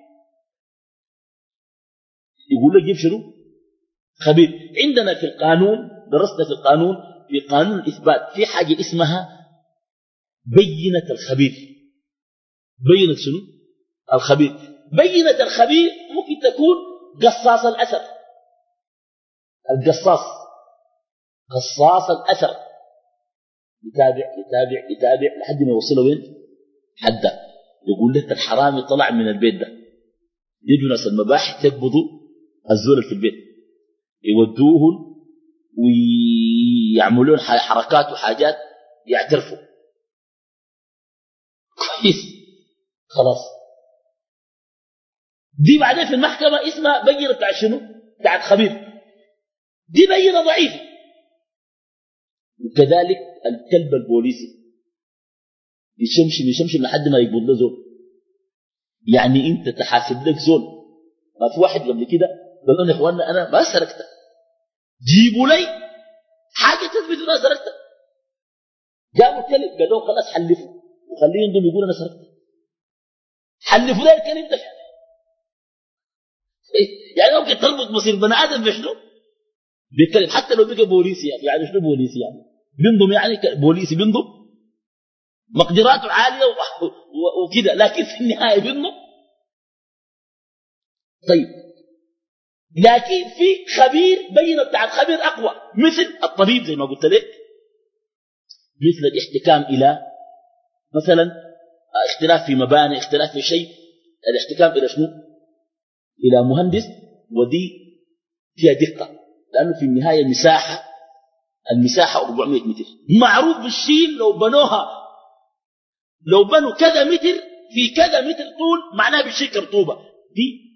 يقول لك جيب شنو؟ خبير. عندنا في القانون، درسنا في القانون، في قانون الإثبات في حاجة اسمها بينة الخبير. بينة شنو؟ الخبير. بينة الخبير ممكن تكون قصاص الأثر. القصاص قصاص الأثر يتابع يتابع يتابع لحد ما يوصله وين؟ حدا يقول لك الحرامي طلع من البيت ده، يجوا ناس المباحث يقبضوا الزول في البيت، يودوهم ويعملون حركات وحاجات يعترفوا كويس. خلاص دي بعدين في المحكمة اسمها بينة بتاع شنو؟ بتاعت خبير. دي بينة ضعيفة. وكذلك الكلب البوليسي يشمشم يشمشم لحد ما يقبض له زول. يعني انت تحاسب لك زول. ما في واحد قبل كده قال لنا يا اخواننا انا ما سرقت، جيبوا لي حاجه تثبت ان انا سرقت. جابوا الكلب قالوا خلاص حلفوا وخليه ينضم يقول انا سرقت. حلفوا ذلك الكلب ده يعني ممكن تربط مصير بني ادم بشنو؟ بالكلب. حتى لو بقى بوليسي يعني, يعني شنو بوليسي يعني؟ بينضم يعني بوليسي بينضم مقدراته عاليه وكده، لكن في النهايه بينضم. طيب لكن في خبير بينة بتاع الخبير أقوى، مثل الطبيب زي ما قلت لك، مثل الاحتكام إلى مثلا اختلاف في مباني، اختلاف في شيء، الاحتكام إلى شنو؟ إلى مهندس، ودي فيها دقة لأنه في النهاية المساحة المساحة أربعمائة متر، معروف بالشيل لو بنوها لو بنوا كذا متر في كذا متر طول معناه بالشيل كرطوبة. دي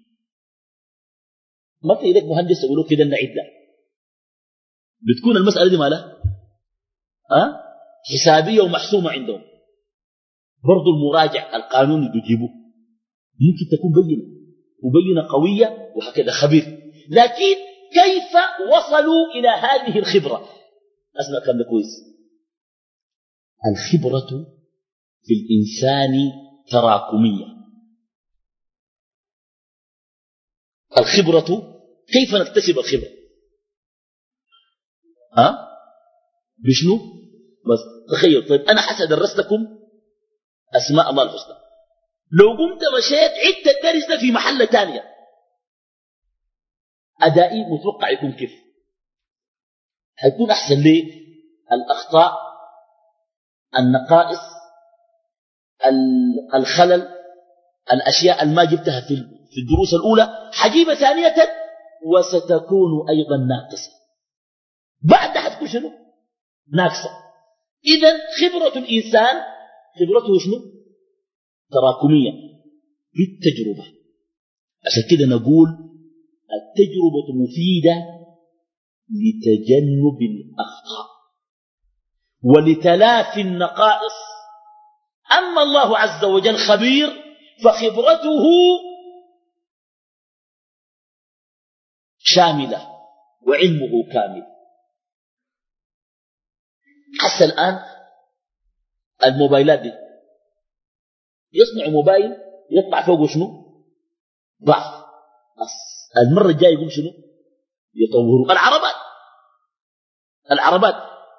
ما في لك مهندس يقولوا كده نعيد لا، بتكون المسألة دي مالها أه؟ حسابية ومحسومة عندهم. برضو المراجع القانوني بيجيبوه ممكن تكون بينة وبينة قوية وهكذا خبير. لكن كيف وصلوا إلى هذه الخبرة؟ أسمع كلام كويس. الخبرة في الإنسان تراكمية. الخبرة كيف نكتسب الخبرة؟ ها؟ بشنو؟ بس تخيل. طيب أنا حتى درست لكم أسماء الله الحسنى، لو قمت مشيت عدت الدرس ده في محلة تانية، أدائي متوقع يكون كيف؟ هيكون أحسن ليه؟ الأخطاء، النقائص، الخلل، الأشياء اللي ما جبتها في الدروس الأولى حجيبة ثانية وستكون أيضا ناقصة. بعد حتكون شنو؟ ناقصة. إذن خبرة الإنسان خبرته شنو؟ تراكمية بالتجربة. عشان كده نقول التجربة مفيدة لتجنب الأخطاء ولتلافي النقائص. أما الله عز وجل خبير فخبرته شاملة وعلمه كامل. حتى الآن الموبايلات دي يصنع موبايل يطلع فوقه شنو؟ ضعف. المرة الجاية يقول شنو؟ يطوروا. العربات العربات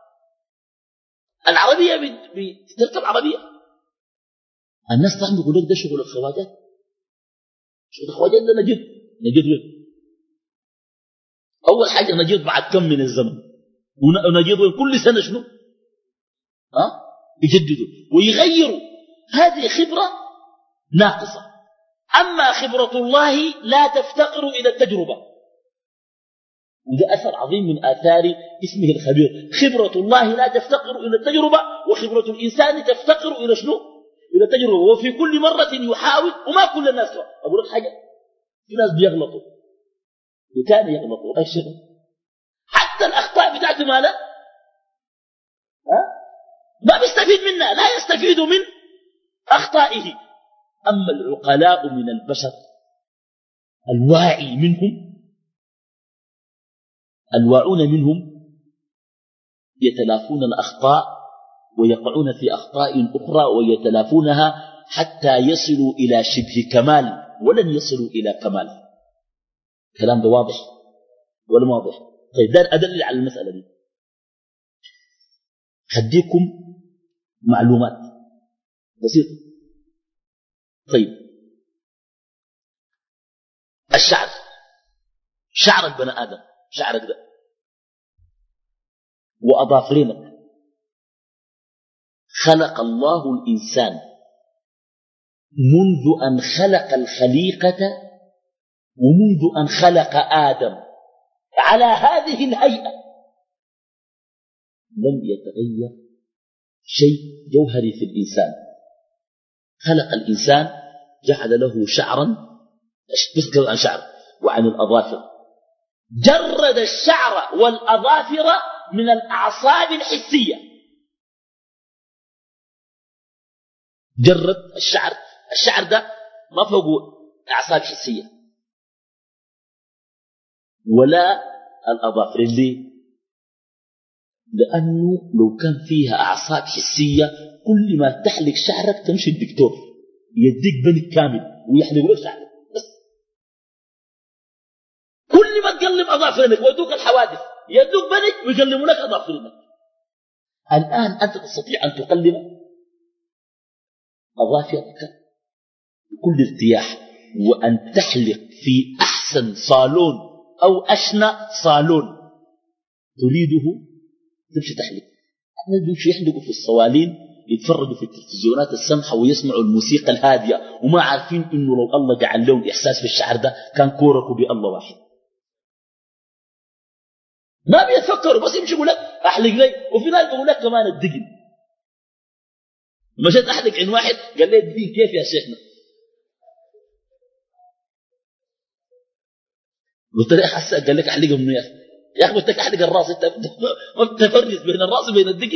العربية بتركب عربية، الناس تعمل يقول لك ده شغل الخواجات. شغل الخواجات ده نجد نجد وين؟ أول حاجة نجد بعد كم من الزمن، ونجد وين كل سنة شنو؟ ها؟ يجددوا ويغيروا. هذه خبرة ناقصة. أما خبرة الله لا تفتقر إلى التجربة، وده أثر عظيم من آثار اسمه الخبير. خبرة الله لا تفتقر إلى التجربة، وخبرة الإنسان تفتقر إلى شنو؟ إلى التجربة. وفي كل مرة يحاول، وما كل الناس. أقول لك حاجة، في ناس بيغلطوا وتاني يغلطوا أي شيء. حتى الأخطاء بتاعته ما لا ها؟ ما بيستفيد منها، لا يستفيد من أخطائه. أما العقلاء من البشر الواعي منهم الواعون منهم يتلافون الأخطاء ويقعون في أخطاء أخرى ويتلافونها حتى يصلوا إلى شبه كمال ولن يصلوا إلى كمال. الكلام ده واضح ولا ما واضح؟ طيب دار أدلل على المسألة دي. هديكم معلومات بسيطة. طيب الشعر، شعر البني آدم، شعرك ده وأظافرينك، خلق الله الإنسان منذ أن خلق الخليقة ومنذ أن خلق آدم على هذه الهيئة، لم يتغير شيء جوهري في الإنسان. خلق الإنسان جعل له شعرا، تذكر عن شعر وعن الأظافر، جرد الشعر والأظافر من الأعصاب الحسية، جرد الشعر، الشعر ده ما فوقه أعصاب حسية ولا الأظافر. ليه؟ لأنه لو كان فيها أعصاب حسية كل ما تحلق شعرك تمشي الدكتور يديك بنك كامل ويحلق لك شعرك بس. كل ما تقلب أظافرك ويدوك الحوادث يدوك بنك ويقلبوا لك أظافرك. الآن أنت تستطيع أن تقلب أظافرك بكل ارتياح وأن تحلق في أحسن صالون أو أشنى صالون تريده تمشي تحلق. الناس بيمشوا يحلقوا في الصوالين، يتفرجوا في التلفزيونات السمحة ويسمعوا الموسيقى الهادية وما عارفين إنه لو الله جعل لهم إحساس في الشعر ده كان كوركوا بالله واحد. ما بيتفكروا، بس يمشي يقول لك أحلق لي، وفي ناس بيقول لك كمان الدقن. مشيت أحلق عن واحد قال لي الدين كيف يا شيخنا؟ قلت له حسك قال لك أحلقه منه يا أخي. يا أخي بدك أحلق الراس، أنت ما بتفرز بين الراس وبين الدقن.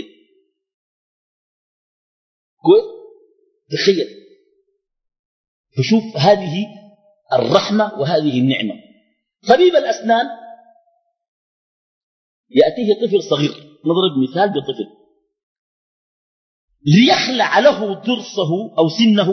كويس؟ تخيل. فشوف هذه الرحمة وهذه النعمة. طبيب الأسنان يأتيه طفل صغير، نضرب مثال بطفل ليخلع له ضرسه أو سنه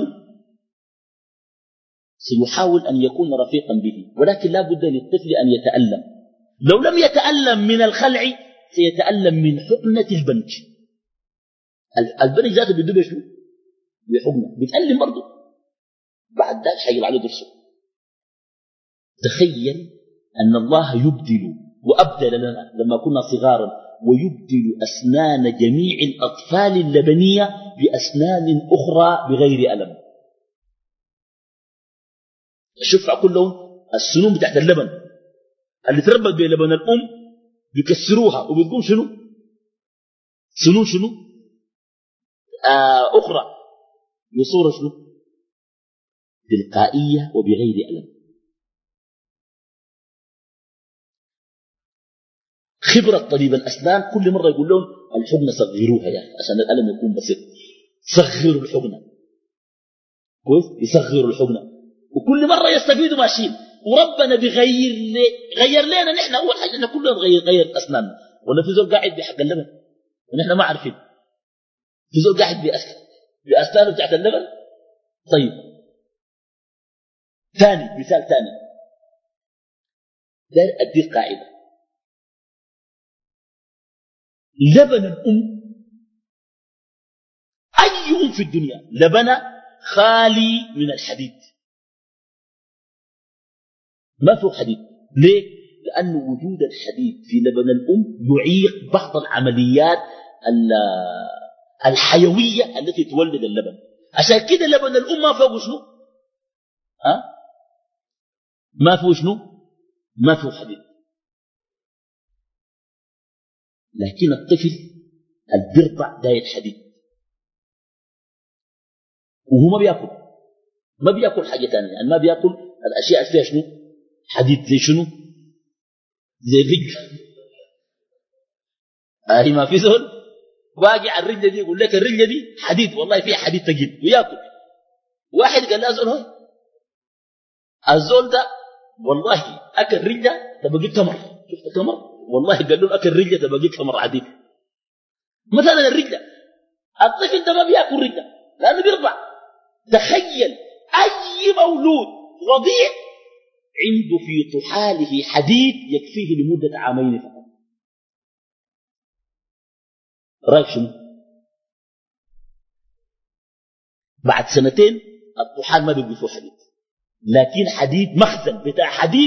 سيحاول أن يكون رفيقا به، ولكن لا بد للطفل أن يتألم. لو لم يتألم من الخلع سيتألم من حقنة البنج. البنج ذاته بيدوب شنو؟ بحقنة بيتألم برضه، بعد ذلك حيقل عليه درسه. تخيل أن الله يبدل وأبدل لنا لما كنا صغارا ويبدل أسنان جميع الأطفال اللبنية بأسنان أخرى بغير ألم. الشفع كلهم السنون بتاعت اللبن اللي تربت بلبن الأم بيكسروها وبتقوم شنو؟ سنون شنو؟ آه أخرى بصورة شنو؟ تلقائية وبغير ألم. خبرة طبيب الأسنان كل مرة يقول لهم الحقنة صغروها يا أخي عشان الألم يكون بسيط، صغروا الحقنة. كويس؟ يصغروا الحقنة وكل مرة يستفيدوا ماشيين. وربنا بيغير لي غير لنا نحن أول حاجة نحن كلنا نغير غير أسناننا، ولا في زول قاعد بحق اللبن ونحن ما عارفين، في زول قاعد بأسنانه بتاعت اللبن. طيب ثاني مثال ثاني دار أدي قاعدة. لبن الأم أي أم في الدنيا لبن خالي من الحديد، ما فيه حديد. ليه؟ لأن وجود الحديد في لبن الأم يعيق بعض العمليات الحيوية التي تولد اللبن. عشان كده لبن الأم ما فيه شنو؟ ها؟ ما فيه شنو؟ ما فيه حديد. لكن الطفل البرضع دايت حديد وهو ما بيأكل، ما بيأكل حاجة ثانية، يعني ما بيأكل الأشياء اللي فيها شنو؟ حديد. زي شنو؟ زي الرجل. هذه ما في زول واقع على الرجل دي يقول لك الرجل دي حديد، والله فيها حديد ثقيل ويأكل. واحد قال له زول هاي الزول ده والله أكل رجله تبقى كمر. شفت كمر؟ والله قال له أكل رجله تبقى كمر عديد. مثلا الرجل الطفل ده ما بياكل رجة لأنه بيرضع. تخيل أي مولود رضيع عنده في طحاله حديد يكفيه لمدة عامين فقط. رأيك شنو؟ بعد سنتين الطحال ما بيبقى فيه حديد، لكن حديد مخزن بتاع حديد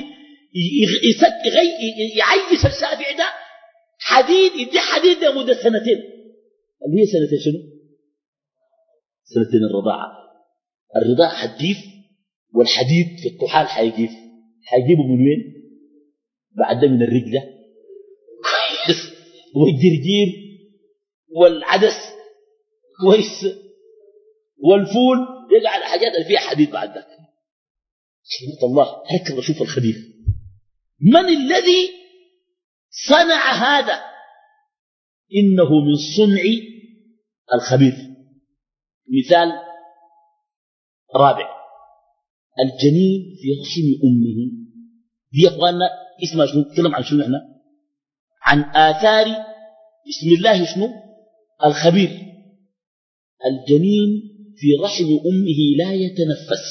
يعيش الشافع ده حديد، يدي حديد لمدة سنتين، اللي هي سنتين شنو؟ سنتين الرضاعة. الرضاعة حتجيف والحديد في الطحال حيجيف. حيجيبه من وين؟ بعد من الرجلة كويس، والجرجير والعدس كويس والفول، يقع على حاجات اللي فيها حديد بعد ذاك. سبحان الله، هكذا شوف الخبير. من الذي صنع هذا؟ إنه من صنع الخبير. مثال رابع، الجنين في رحم أمه. دي يا أخواننا اسمها شنو؟ نتكلم عن شنو احنا؟ عن آثار بسم الله شنو؟ الخبير. الجنين في رحم أمه لا يتنفس.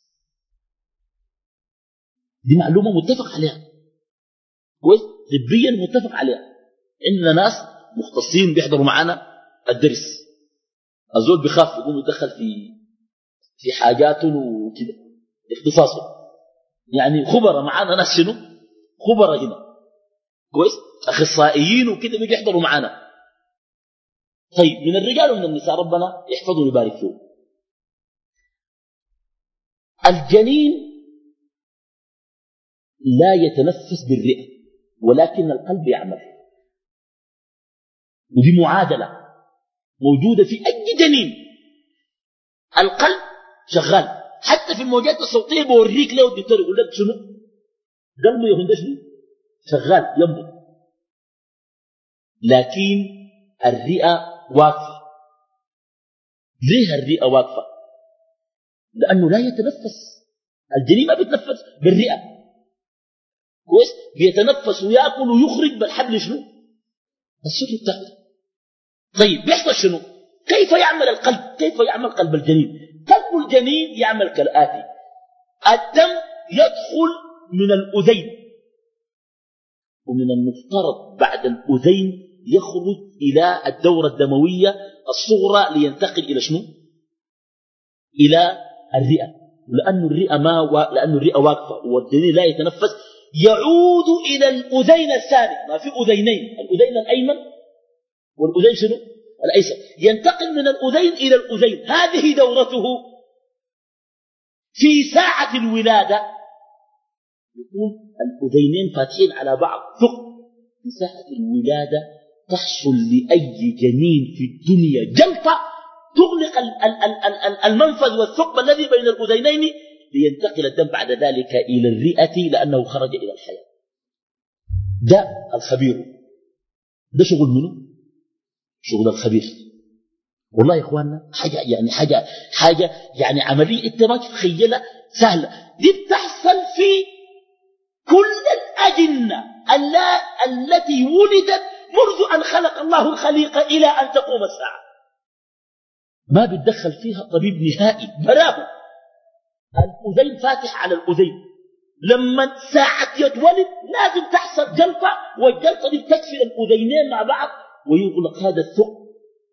دي معلومة متفق عليها كويس، طبيا متفق عليها. عندنا ناس مختصين بيحضروا معنا الدرس، الزول بيخاف يقوم يتدخل في في حاجاته وكده، اختصاصه. يعني خبراء معانا، ناس شنو؟ خبراء هنا كويس، اخصائيين وكده بيجي يحضروا معانا. طيب من الرجال ومن النساء ربنا يحفظوا ويبارك فيهم. الجنين لا يتنفس بالرئة ولكن القلب يعمل، ودي معادلة موجودة في أي جنين. القلب شغال، حتى في الموجات الصوتية بوريك له الدكتور يقول لك شنو قلبه يهندش شنو شغال ينبض، لكن الرئة واقفة. ليه الرئة واقفة؟ لأنه لا يتنفس. الجنين ما بيتنفس بالرئة كويس، بيتنفس ويأكل ويخرج بالحبل شنو السر بتاعه. طيب بيحصل شنو؟ كيف يعمل القلب؟ كيف يعمل قلب الجنين؟ قلب الجنين يعمل كالآتي: الدم يدخل من الأذين، ومن المفترض بعد الأذين يخرج إلى الدورة الدموية الصغرى لينتقل إلى شنو؟ إلى الرئة. لأن الرئة ما و... لأن الرئة واقفة والجنين لا يتنفس، يعود إلى الأذين الثاني. ما في أذينين، الأذين الأيمن والأذين شنو؟ الأيسر. ينتقل من الأذين إلى الأذين، هذه دورته. في ساعة الولادة يكون الأذينين فاتحين على بعض ثقب. في ساعة الولادة تحصل لأي جنين في الدنيا جلطة تغلق المنفذ والثقب الذي بين الأذينين لينتقل الدم بعد ذلك إلى الرئة لأنه خرج إلى الحياة. ده الخبير. ده شغل منه؟ شغل الخبير. والله يا إخواننا حاجة يعني حاجة حاجة يعني عملية أنت ما تتخيلها سهلة. دي بتحصل في كل الأجنة التي ولدت منذ أن خلق الله الخليقة إلى أن تقوم الساعة، ما بيتدخل فيها طبيب نهائي. براه الأذين فاتح على الأذين، لما ساعة يتولد لازم تحصل جلطة، والجلطة دي بتكسر الأذينين مع بعض ويغلق هذا الثقب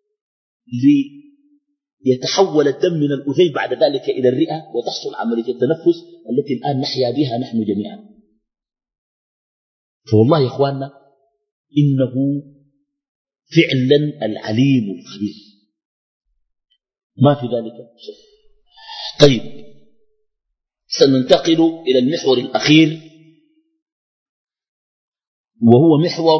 ليتحول الدم من الأذين بعد ذلك إلى الرئة وتحصل عملية التنفس التي الآن نحيا بها نحن جميعا. فوالله يا إخواننا إنه فعلا العليم الخبير، ما في ذلك شك. طيب سننتقل إلى المحور الأخير، وهو محور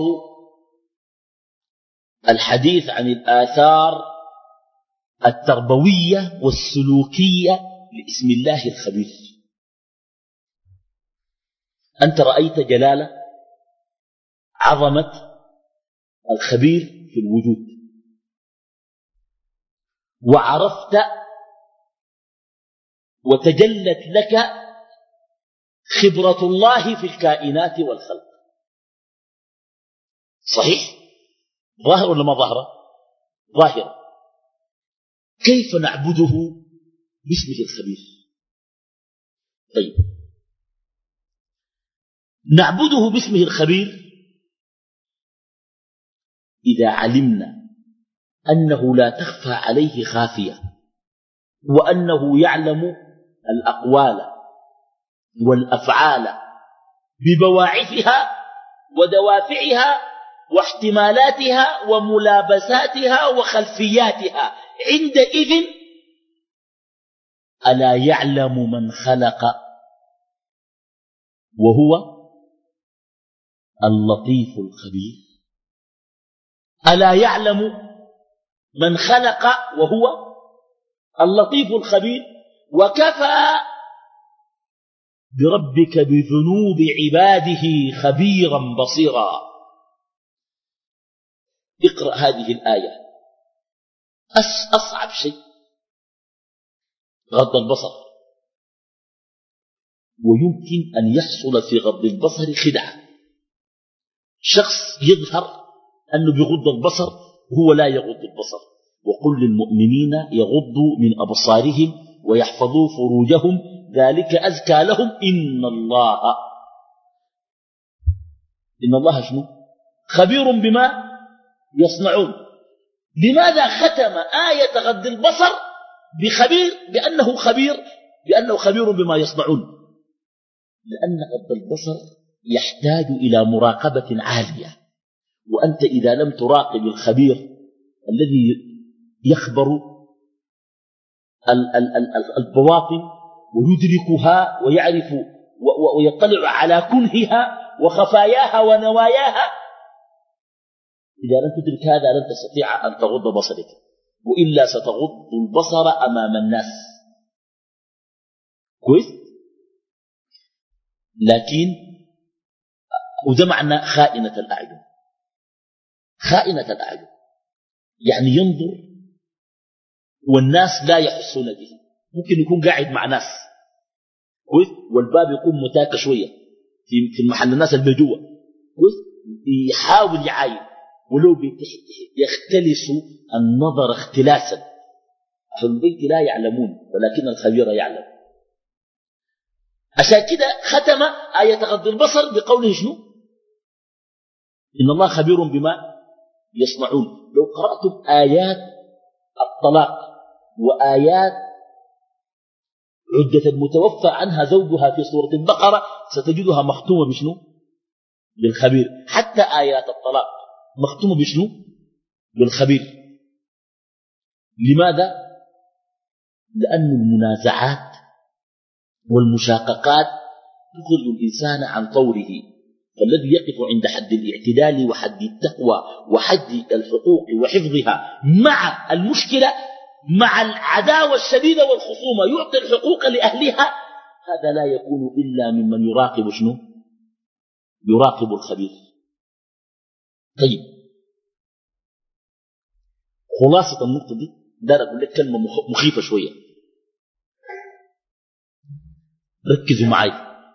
الحديث عن الآثار التربوية والسلوكية لاسم الله الخبير. أنت رأيت جلالة عظمة الخبير في الوجود، وعرفت وتجلت لك خبرة الله في الكائنات والخلق. صحيح؟ ظاهر ولا ما ظاهرة؟ ظاهرة. كيف نعبده باسمه الخبير؟ طيب، نعبده باسمه الخبير إذا علمنا أنه لا تخفى عليه خافية، وأنه يعلم الأقوال والأفعال ببواعثها ودوافعها واحتمالاتها وملابساتها وخلفياتها. عندئذ ألا يعلم من خلق وهو اللطيف الخبير؟ ألا يعلم من خلق وهو اللطيف الخبير؟ وكفى بربك بذنوب عباده خبيرا بصيرا. اقرأ هذه الآية. أصعب شيء غض البصر، ويمكن أن يحصل في غض البصر خدعة. شخص يظهر أنه بيغض البصر وهو لا يغض البصر. وقل للمؤمنين يغضوا من أبصارهم ويحفظوا فروجهم ذلك أزكى لهم إن الله إن الله شنو؟ خبير بما يصنعون. لماذا ختم آية غض البصر بخبير بأنه خبير بأنه خبير بما يصنعون؟ لأن غض البصر يحتاج إلى مراقبة عالية، وأنت إذا لم تراقب الخبير الذي يخبر البواطن ويدركها ويعرف ويطلع على كنهها وخفاياها ونواياها، إذا لم تدرك هذا لن تستطيع أن تغض بصرك، وإلا ستغض البصر أمام الناس. كويس؟ لكن وده معنى خائنة الأعين. خائنة الأعين يعني ينظر والناس لا يحسون به. ممكن يكون قاعد مع ناس كويس والباب يكون متاكة شوية في في المحل الناس اللي جوا كويس، يحاول يعاين ولو يختلس النظر اختلاسا. فالبيت لا يعلمون ولكن الخبير يعلم. عشان كده ختم آية غض البصر بقوله شنو؟ إن الله خبير بما يصنعون. لو قرأتم آيات الطلاق وآيات عدة المتوفى عنها زوجها في سورة البقرة ستجدها مختومة بشنو؟ بالخبير. حتى آيات الطلاق مختومة بشنو؟ بالخبير. لماذا؟ لأن المنازعات والمشاققات تخرج الإنسان عن طوره. فالذي يقف عند حد الاعتدال وحد التقوى وحد الحقوق وحفظها مع المشكلة مع العداوة الشديدة والخصومة يعطي الحقوق لأهلها، هذا لا يكون إلا ممن يراقب شنو؟ يراقب الخبير. طيب، خلاصة النقطة دي دار أقول لك كلمة مخيفة شوية، ركزوا معي.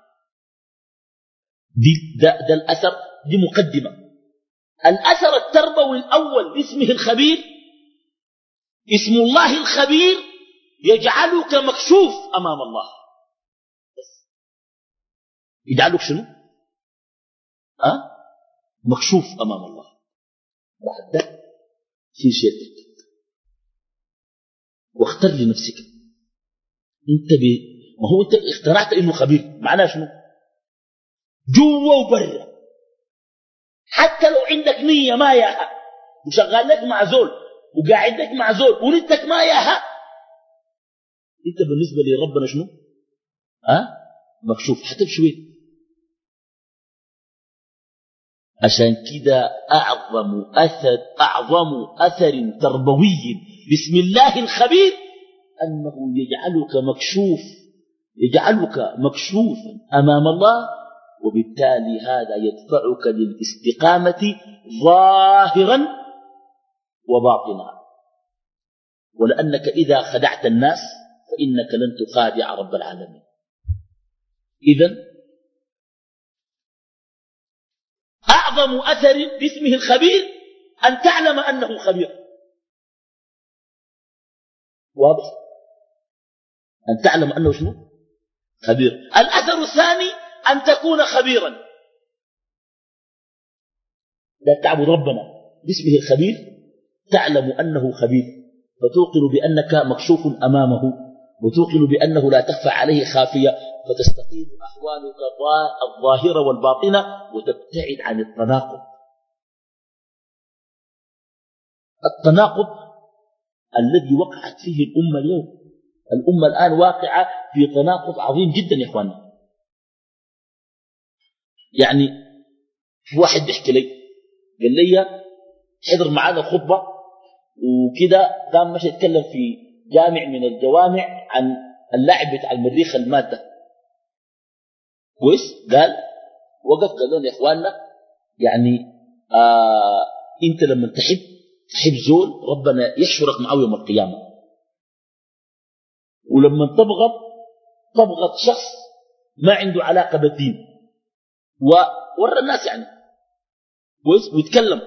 دي ده, ده الأثر، دي مقدمة. الأثر التربوي الأول باسمه الخبير، اسم الله الخبير يجعلك مكشوف أمام الله. بس يجعلك شنو؟ أه؟ مكشوف أمام الله. بعد ده في شيء واختر لنفسك. انت ب... ما هو انت اخترعت انه خبير، معناه شنو؟ جوا وبرا. حتى لو عندك نية ما ياها وشغال لك مع زول وقاعد لك مع زول ونيتك ما ياها، انت بالنسبة لربنا شنو؟ أه؟ مكشوف. حتمشي وين؟ عشان كده أعظم أثر أعظم أثر تربوي بسم الله الخبير أنه يجعلك مكشوف، يجعلك مكشوفا أمام الله، وبالتالي هذا يدفعك للاستقامة ظاهرا وباطنا. ولأنك إذا خدعت الناس فإنك لن تخادع رب العالمين. إذن أعظم أثر باسمه الخبير أن تعلم أنه خبير. واضح؟ أن تعلم أنه شنو؟ خبير. الأثر الثاني أن تكون خبيرا، لا تعبد ربنا باسمه الخبير، تعلم أنه خبير، فتوقن بأنك مكشوف أمامه، وتوقن بأنه لا تخفى عليه خافية، فتستقيم أحوالك الظاهرة والباطنة وتبتعد عن التناقض. التناقض الذي وقعت فيه الأمة اليوم، الأمة الآن واقعة في تناقض عظيم جدا يا إخواننا. يعني في واحد بيحكي لي، قال لي حضر معانا خطبة وكده، قام مشى يتكلم في جامع من الجوامع عن اللعب بتاع المريخ المادة كويس. قال وقف قال لنا يا إخواننا يعني آه انت لما تحب تحب زول ربنا يحشرك معه يوم القيامة، ولما تبغض تبغض شخص ما عنده علاقة بالدين. وورى الناس يعني كويس ويتكلم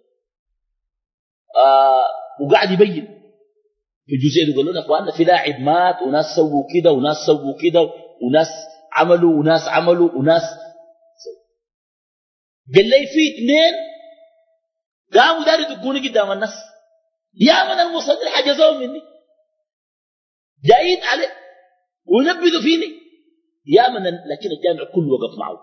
آه وقاعد يبين في الجزئية دي. قال لنا اخواننا في لاعب مات وناس سووا كده وناس سووا كده وناس عملوا وناس عملوا وناس سووا. قال لي في اثنين قاموا داري يدقوني قدام الناس، يا من المصلي حجزوه مني جايين عليه ونبذوا فيني يا من، لكن الجامع كله وقف معه،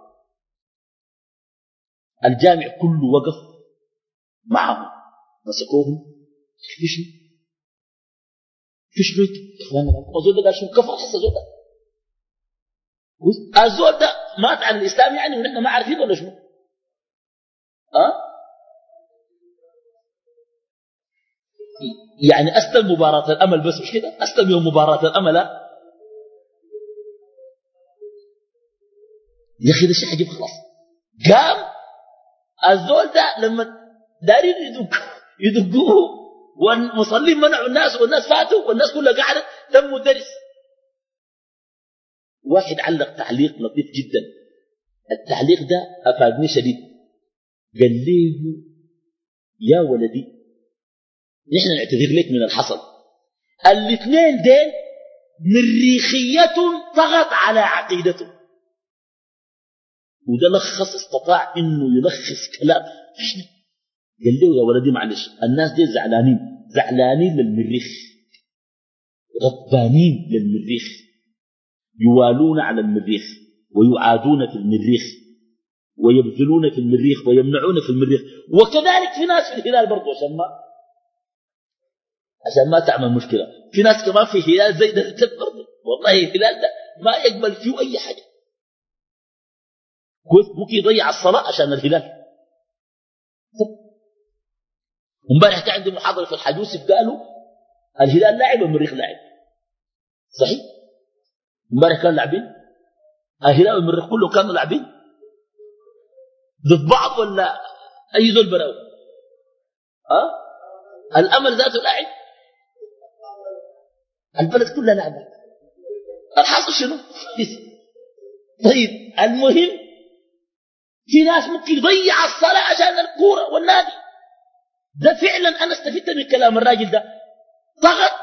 الجامع كله وقف معه. مسكوهم في شنو في شنو اخوانا الزول ده قال شنو كفر حس الزول ده الزول ده مات عن الاسلام يعني ونحن ما عارفين ولا شنو؟ أه؟ يعني أسلم مباراة الأمل بس مش كده؟ أسلم يوم مباراة الأمل. يا أخي ده شيء عجيب. خلاص قام الزول ده لما دارين يدق يدقوه والمصلين منعوا الناس والناس فاتوا والناس كلها قاعدة تم الدرس. واحد علق تعليق لطيف جدا، التعليق ده أفادني شديد. قال لي يا ولدي نحن نعتذر لك من الحصل، الاثنين دين مريخية طغت على عقيدته. وده لخص استطاع انه يلخص كلام. قال له يا ولدي معلش الناس دي زعلانين زعلانين للمريخ، غضبانين للمريخ، يوالون على المريخ ويعادون في المريخ ويبذلون في المريخ ويمنعون في المريخ. وكذلك في ناس في الهلال برضو عشان ما عشان ما تعمل مشكلة، في ناس كمان في هلال زي ده برضو. والله الهلال ده ما يقبل فيه أي حاجة كويس، ممكن يضيع الصلاة عشان الهلال. ومبارح كان عندي محاضرة في الحاج يوسف قالوا الهلال لاعب والمريخ لاعب، صحيح؟ امبارح كانوا لاعبين الهلال والمريخ كلهم كانوا لاعبين ضد بعض ولا اي ذول براو؟ ها أه؟ الامل ذاته لاعب، البلد كلها لعبه. الحاصل شنو؟ طيب المهم في ناس ممكن يضيع الصلاه عشان الكوره والنادي. ده فعلا انا استفدت من كلام الراجل ده. طغت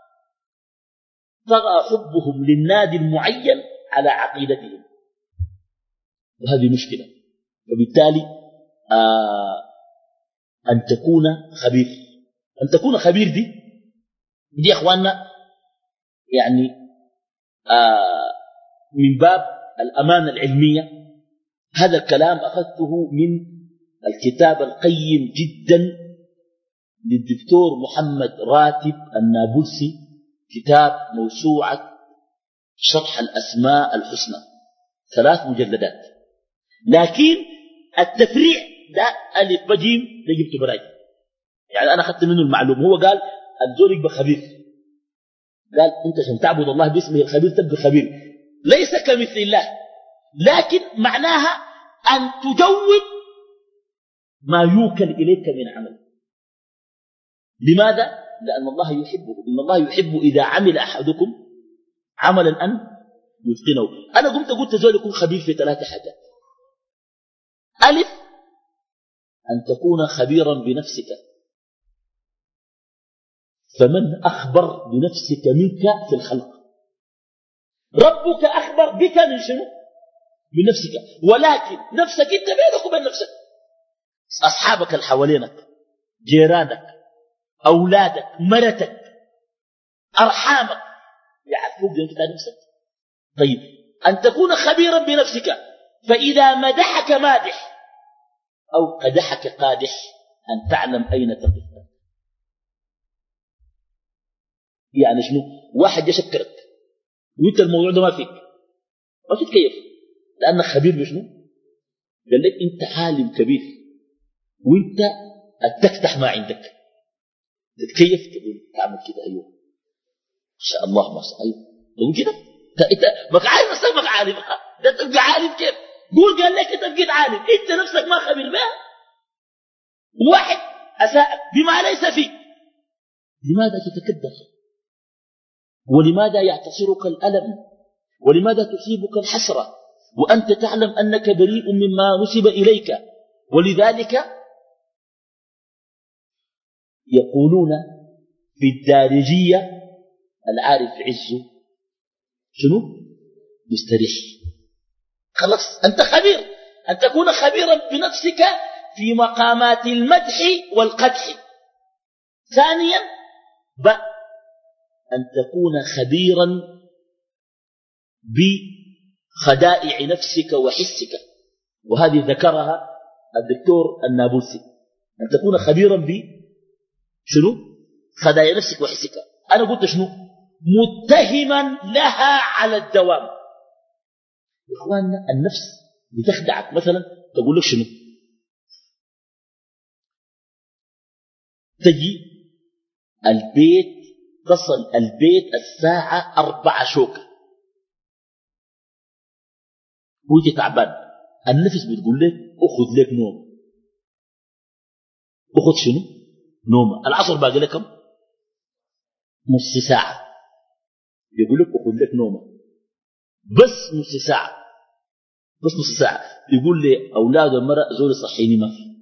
طغى حبهم للنادي المعين على عقيدتهم، وهذه مشكلة. وبالتالي آه أن تكون خبير، أن تكون خبير دي دي يا أخواننا يعني آه من باب الأمانة العلمية. هذا الكلام أخذته من الكتاب القيم جدا للدكتور محمد راتب النابلسي، كتاب موسوعة شرح الأسماء الحسنى، ثلاث مجلدات. لكن التفريع ده ألف بجيم ده جبته براي، يعني أنا أخذت منه المعلومة. هو قال الزول يبقى خبير، قال أنت عشان تعبد الله باسمه الخبير تبقى خبير، ليس كمثل الله، لكن معناها أن تجود ما يوكل إليك من عمل. لماذا؟ لأن الله يحبه، إن الله يحب إذا عمل أحدكم عملا أن يتقنه. أنا قمت قلت زول يكون خبير في ثلاثة حاجات. ألف أن تكون خبيرا بنفسك، فمن أخبر بنفسك منك في الخلق؟ ربك أخبر بك من شنو؟ من نفسك. ولكن نفسك انت بينك وبين نفسك. أصحابك اللي حوالينك، جيرانك، أولادك، مرتك، أرحامك، يعرفوك بأنك نفسك. طيب أن تكون خبيرا بنفسك، فإذا مدحك مادح أو قدحك قادح أن تعلم أين تقف. يعني شنو؟ واحد يشكرك وانت الموضوع ده ما فيك، ما تتكيف، لأنك خبير بشنو؟ قال لك انت عالم كبير وانت تفتح ما عندك، تتكيف تقول تعمل كده. ايوه ان شاء الله ما شاء الله تقول كده. انت ما عارف نفسك ما عالم، ده تبقى عالم كيف؟ قول قال لك انت بقيت عالم، انت نفسك ما خبير بها. واحد اساءك بما ليس فيك، لماذا تتكدر؟ ولماذا يعتصرك الألم؟ ولماذا تصيبك الحسرة وأنت تعلم أنك بريء مما نسب إليك؟ ولذلك يقولون في الدارجية العارف عزه شنو؟ مستريح. خلاص أنت خبير، أن تكون خبيرا بنفسك في مقامات المدح والقدح. ثانيا بأ أن تكون خبيرا بخدائع نفسك وحسك، وهذه ذكرها الدكتور النابلسي. أن تكون خبيرا بشنو؟ خدائع نفسك وحسك. أنا قلت شنو؟ متهما لها على الدوام. إخواننا النفس بتخدعك، مثلا تقول لك شنو؟ تجي البيت، تصل البيت الساعة أربعة شوكة وانت تعبان، النفس بتقول لك أخذ لك نوم. أخذ شنو؟ نوم. العصر باقي لكم نص ساعة، يقول لك أخذ لك نوم بس نص ساعة، بس نص ساعة. يقول لي أولاد المرأة زول صحيني ما في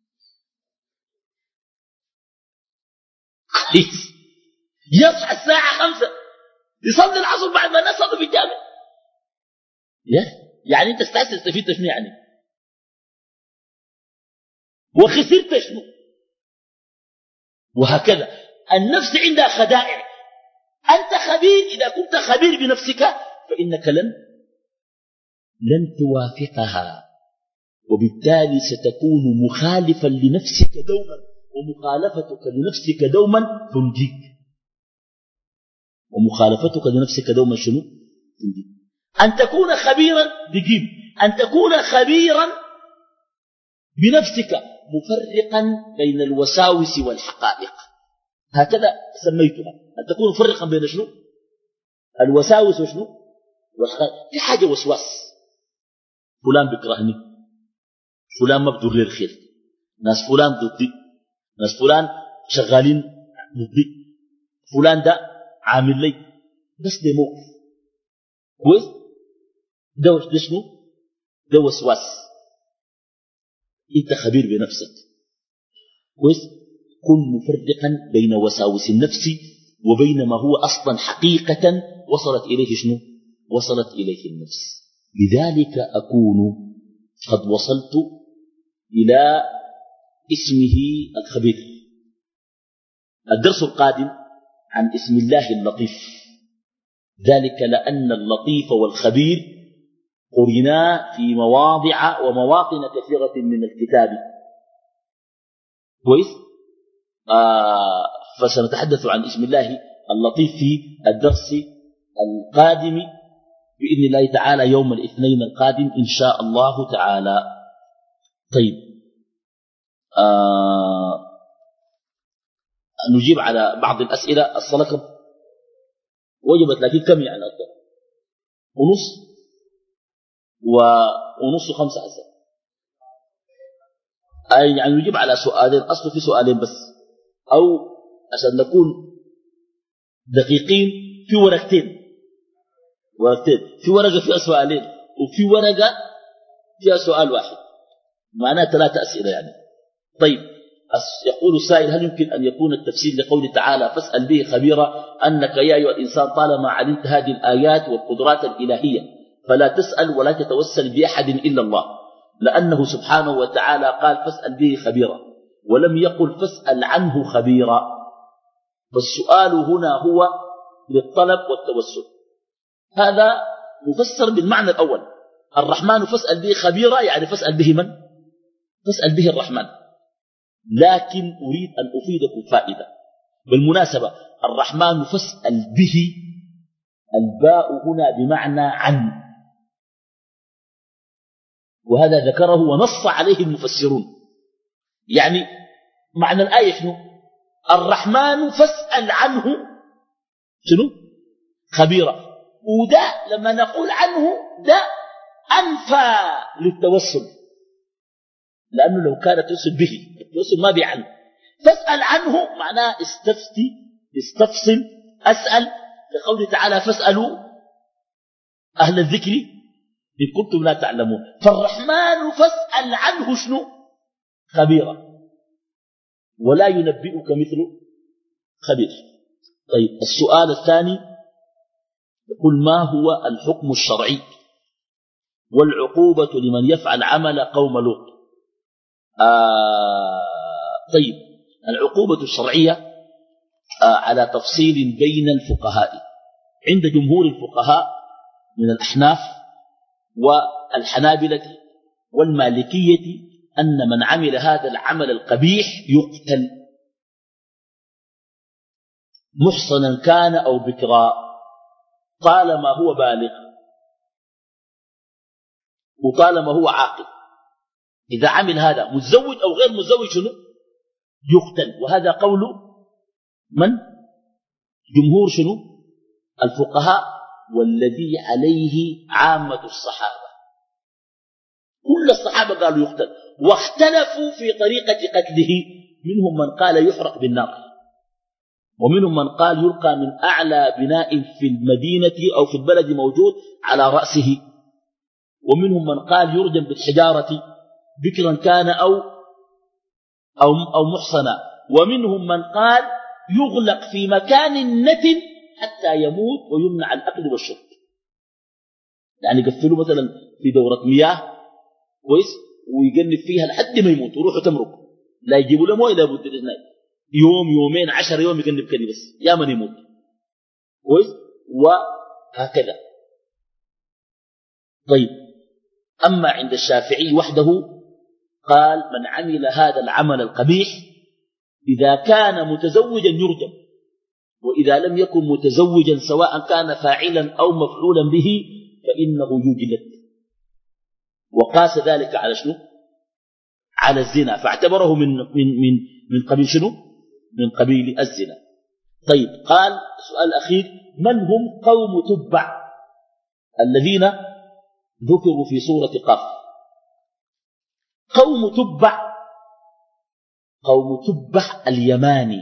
كويس. يصحى الساعة خمسة يصلي العصر بعد ما الناس صلوا في الجامع. يعني انت استعدت تستفيد شنو يعني؟ وخسرت شنو؟ وهكذا النفس عندها خدائع. أنت خبير، إذا كنت خبير بنفسك فإنك لن لن توافقها، وبالتالي ستكون مخالفا لنفسك دوما، ومخالفتك لنفسك دوما تنجيك. ومخالفتك لنفسك دوما شنو؟ تنجيك. أن تكون خبيرا بجيب، أن تكون خبيرا بنفسك مفرقا بين الوساوس والحقائق، هكذا سميتها. أن تكون مفرقا بين شنو؟ الوساوس وشنو؟ والحقائق. في حاجة وسواس، فلان بيكرهني، فلان ما بدور لي الخير، ناس فلان ضدي، ناس فلان شغالين ضدي، فلان ده عامل لي، بس ده موقف كويس. ده ده شنو؟ ده وسواس. انت خبير بنفسك كويس. كن مفرقا بين وساوس النفس وبين ما هو اصلا حقيقة وصلت اليه شنو؟ وصلت اليه النفس. بذلك اكون قد وصلت الى اسمه الخبير. الدرس القادم عن اسم الله اللطيف، ذلك لأن اللطيف والخبير قرنا في مواضع ومواطن كثيرة من الكتاب كويس. آه فسنتحدث عن اسم الله اللطيف في الدرس القادم بإذن الله تعالى يوم الاثنين القادم إن شاء الله تعالى. طيب آه نجيب على بعض الأسئلة. الصلاة كم وجبت، لكن كم يعني أكثر؟ ونص ونص خمسة أسئلة. أي يعني نجيب على سؤالين، أصل في سؤالين بس، أو عشان نكون دقيقين في ورقتين ورقتين في ورقة فيها سؤالين وفي ورقة فيها سؤال واحد، معناها ثلاثة أسئلة يعني. طيب يقول السائل: هل يمكن أن يكون التفسير لقول تعالى فاسأل به خبيرا أنك يا أيها الإنسان طالما علمت هذه الآيات والقدرات الإلهية فلا تسأل ولا تتوسل بأحد إلا الله، لأنه سبحانه وتعالى قال فاسأل به خبيرا ولم يقل فاسأل عنه خبيرا، فالسؤال هنا هو للطلب والتوسل. هذا مفسر بالمعنى الأول، الرحمن فاسأل به خبيرا يعني فاسأل به من؟ فاسأل به الرحمن. لكن أريد أن أفيدكم فائدة بالمناسبة. الرحمن فاسأل به الباء هنا بمعنى عن، وهذا ذكره ونص عليه المفسرون. يعني معنى الآية شنو؟ الرحمن فاسأل عنه شنو؟ خبيرا. وده لما نقول عنه ده أنفى للتوسل، لأنه لو كان توسل به التوسل ما بيعنه. فاسأل عنه معناه استفتي استفصل أسأل، لقوله تعالى فاسألوا أهل الذكر إن كنتم لا تعلمون. فالرحمن فاسأل عنه شنو؟ خبيرا، ولا ينبئك مثل خبير. طيب السؤال الثاني يقول: ما هو الحكم الشرعي والعقوبة لمن يفعل عمل قوم لوط؟ آه طيب العقوبة الشرعية آه على تفصيل بين الفقهاء. عند جمهور الفقهاء من الأحناف والحنابلة والمالكية أن من عمل هذا العمل القبيح يقتل، محصنا كان أو بكرا، طالما هو بالغ وطالما هو عاقل. إذا عمل هذا متزوج أو غير متزوج شنو؟ يقتل. وهذا قول من؟ جمهور شنو؟ الفقهاء، والذي عليه عامة الصحابة. كل الصحابة قالوا يقتل، واختلفوا في طريقة قتله. منهم من قال يحرق بالنار، ومنهم من قال يلقى من أعلى بناء في المدينة أو في البلد موجود على رأسه، ومنهم من قال يرجم بالحجارة بكرا كان أو, أو, أو محصنا، ومنهم من قال يغلق في مكان نتن حتى يموت ويمنع الأكل والشرب. يعني يقفلوا مثلا في دورة مياه كويس ويجنب فيها لحد ما يموت وروحه تمرق، لا يجيبوا له مويه لابد يوم يومين عشر يوم يجنب كده بس يا من يموت كويس، وهكذا. طيب أما عند الشافعي وحده قال من عمل هذا العمل القبيح إذا كان متزوجا يرجم، وإذا لم يكن متزوجا سواء كان فاعلا أو مفعولا به فإنه يجلد. وقاس ذلك على شنو؟ على الزنا، فاعتبره من, من, من, من قبيل شنو؟ من قبيل الزنا. طيب قال السؤال الأخير: من هم قوم تبع الذين ذكروا في سورة قاف؟ قوم تبع قوم تبع اليماني،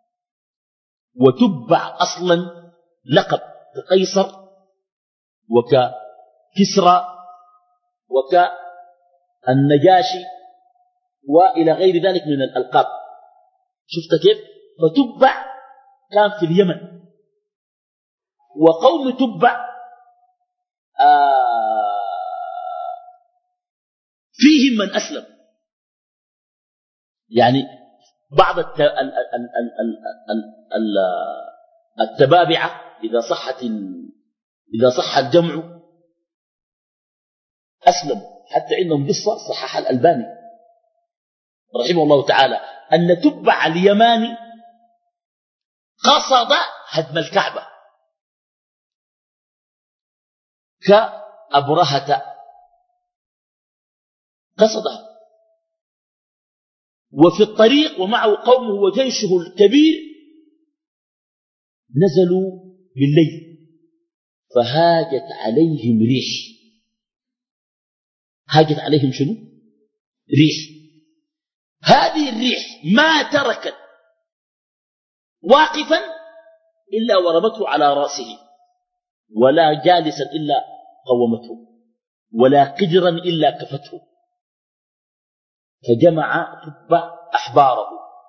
وتبع أصلا لقب كقيصر وككسرى وكالنجاشي وإلى غير ذلك من الألقاب. شفت كيف؟ فتبع كان في اليمن. وقوم تبع آه فيهم من أسلم، يعني بعض التبابعة إذا صحت إذا صح الجمع أسلم. حتى عندهم قصة صحح الألباني رحمه الله تعالى أن تبع اليماني قصد هدم الكعبة كأبرهة، قصدها، وفي الطريق ومعه قومه وجيشه الكبير نزلوا بالليل فهاجت عليهم ريح. هاجت عليهم شنو؟ ريح. هذه الريح ما تركت واقفا إلا ورمته على رأسه، ولا جالسا إلا قومته، ولا قدرا إلا كفته. فجمع تبع أحباره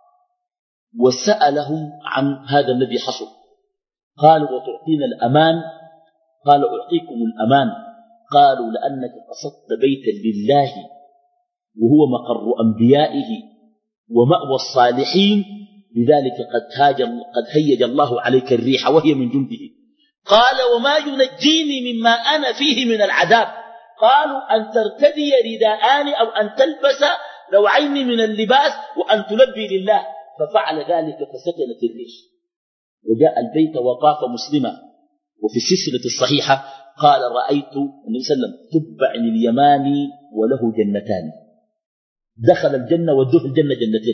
وسألهم عن هذا الذي حصل. قالوا وتعطينا الأمان؟ قال أعطيكم الأمان. قالوا لأنك قصدت بيتا لله وهو مقر أنبيائه ومأوى الصالحين، لذلك قد, قد هيج الله عليك الريح وهي من جنده. قال وما ينجيني مما أنا فيه من العذاب؟ قالوا أن ترتدي رداءان أو أن تلبس نوعين من اللباس وأن تلبي لله. ففعل ذلك فسكنت الريح وجاء البيت وطاف مسلما. وفي السلسلة الصحيحة قال رأيت النبي صلى الله عليه وسلم تبع اليماني وله جنتان، دخل الجنة ودوه الجنة جنتين.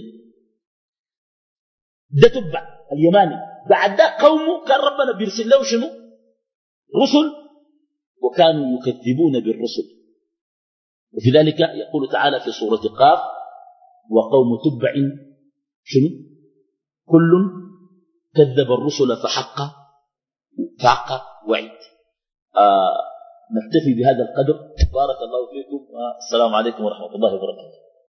ده تبع اليماني. بعد ده قومه كان ربنا بيرسل له شنو؟ رسل، وكانوا يكذبون بالرسل. وفي ذلك يقول تعالى في سورة قاف وقوم تبع شنو؟ كل كذب الرسل فحق فحق وعيد. آه نكتفي بهذا القدر. بارك الله فيكم والسلام عليكم ورحمة الله وبركاته.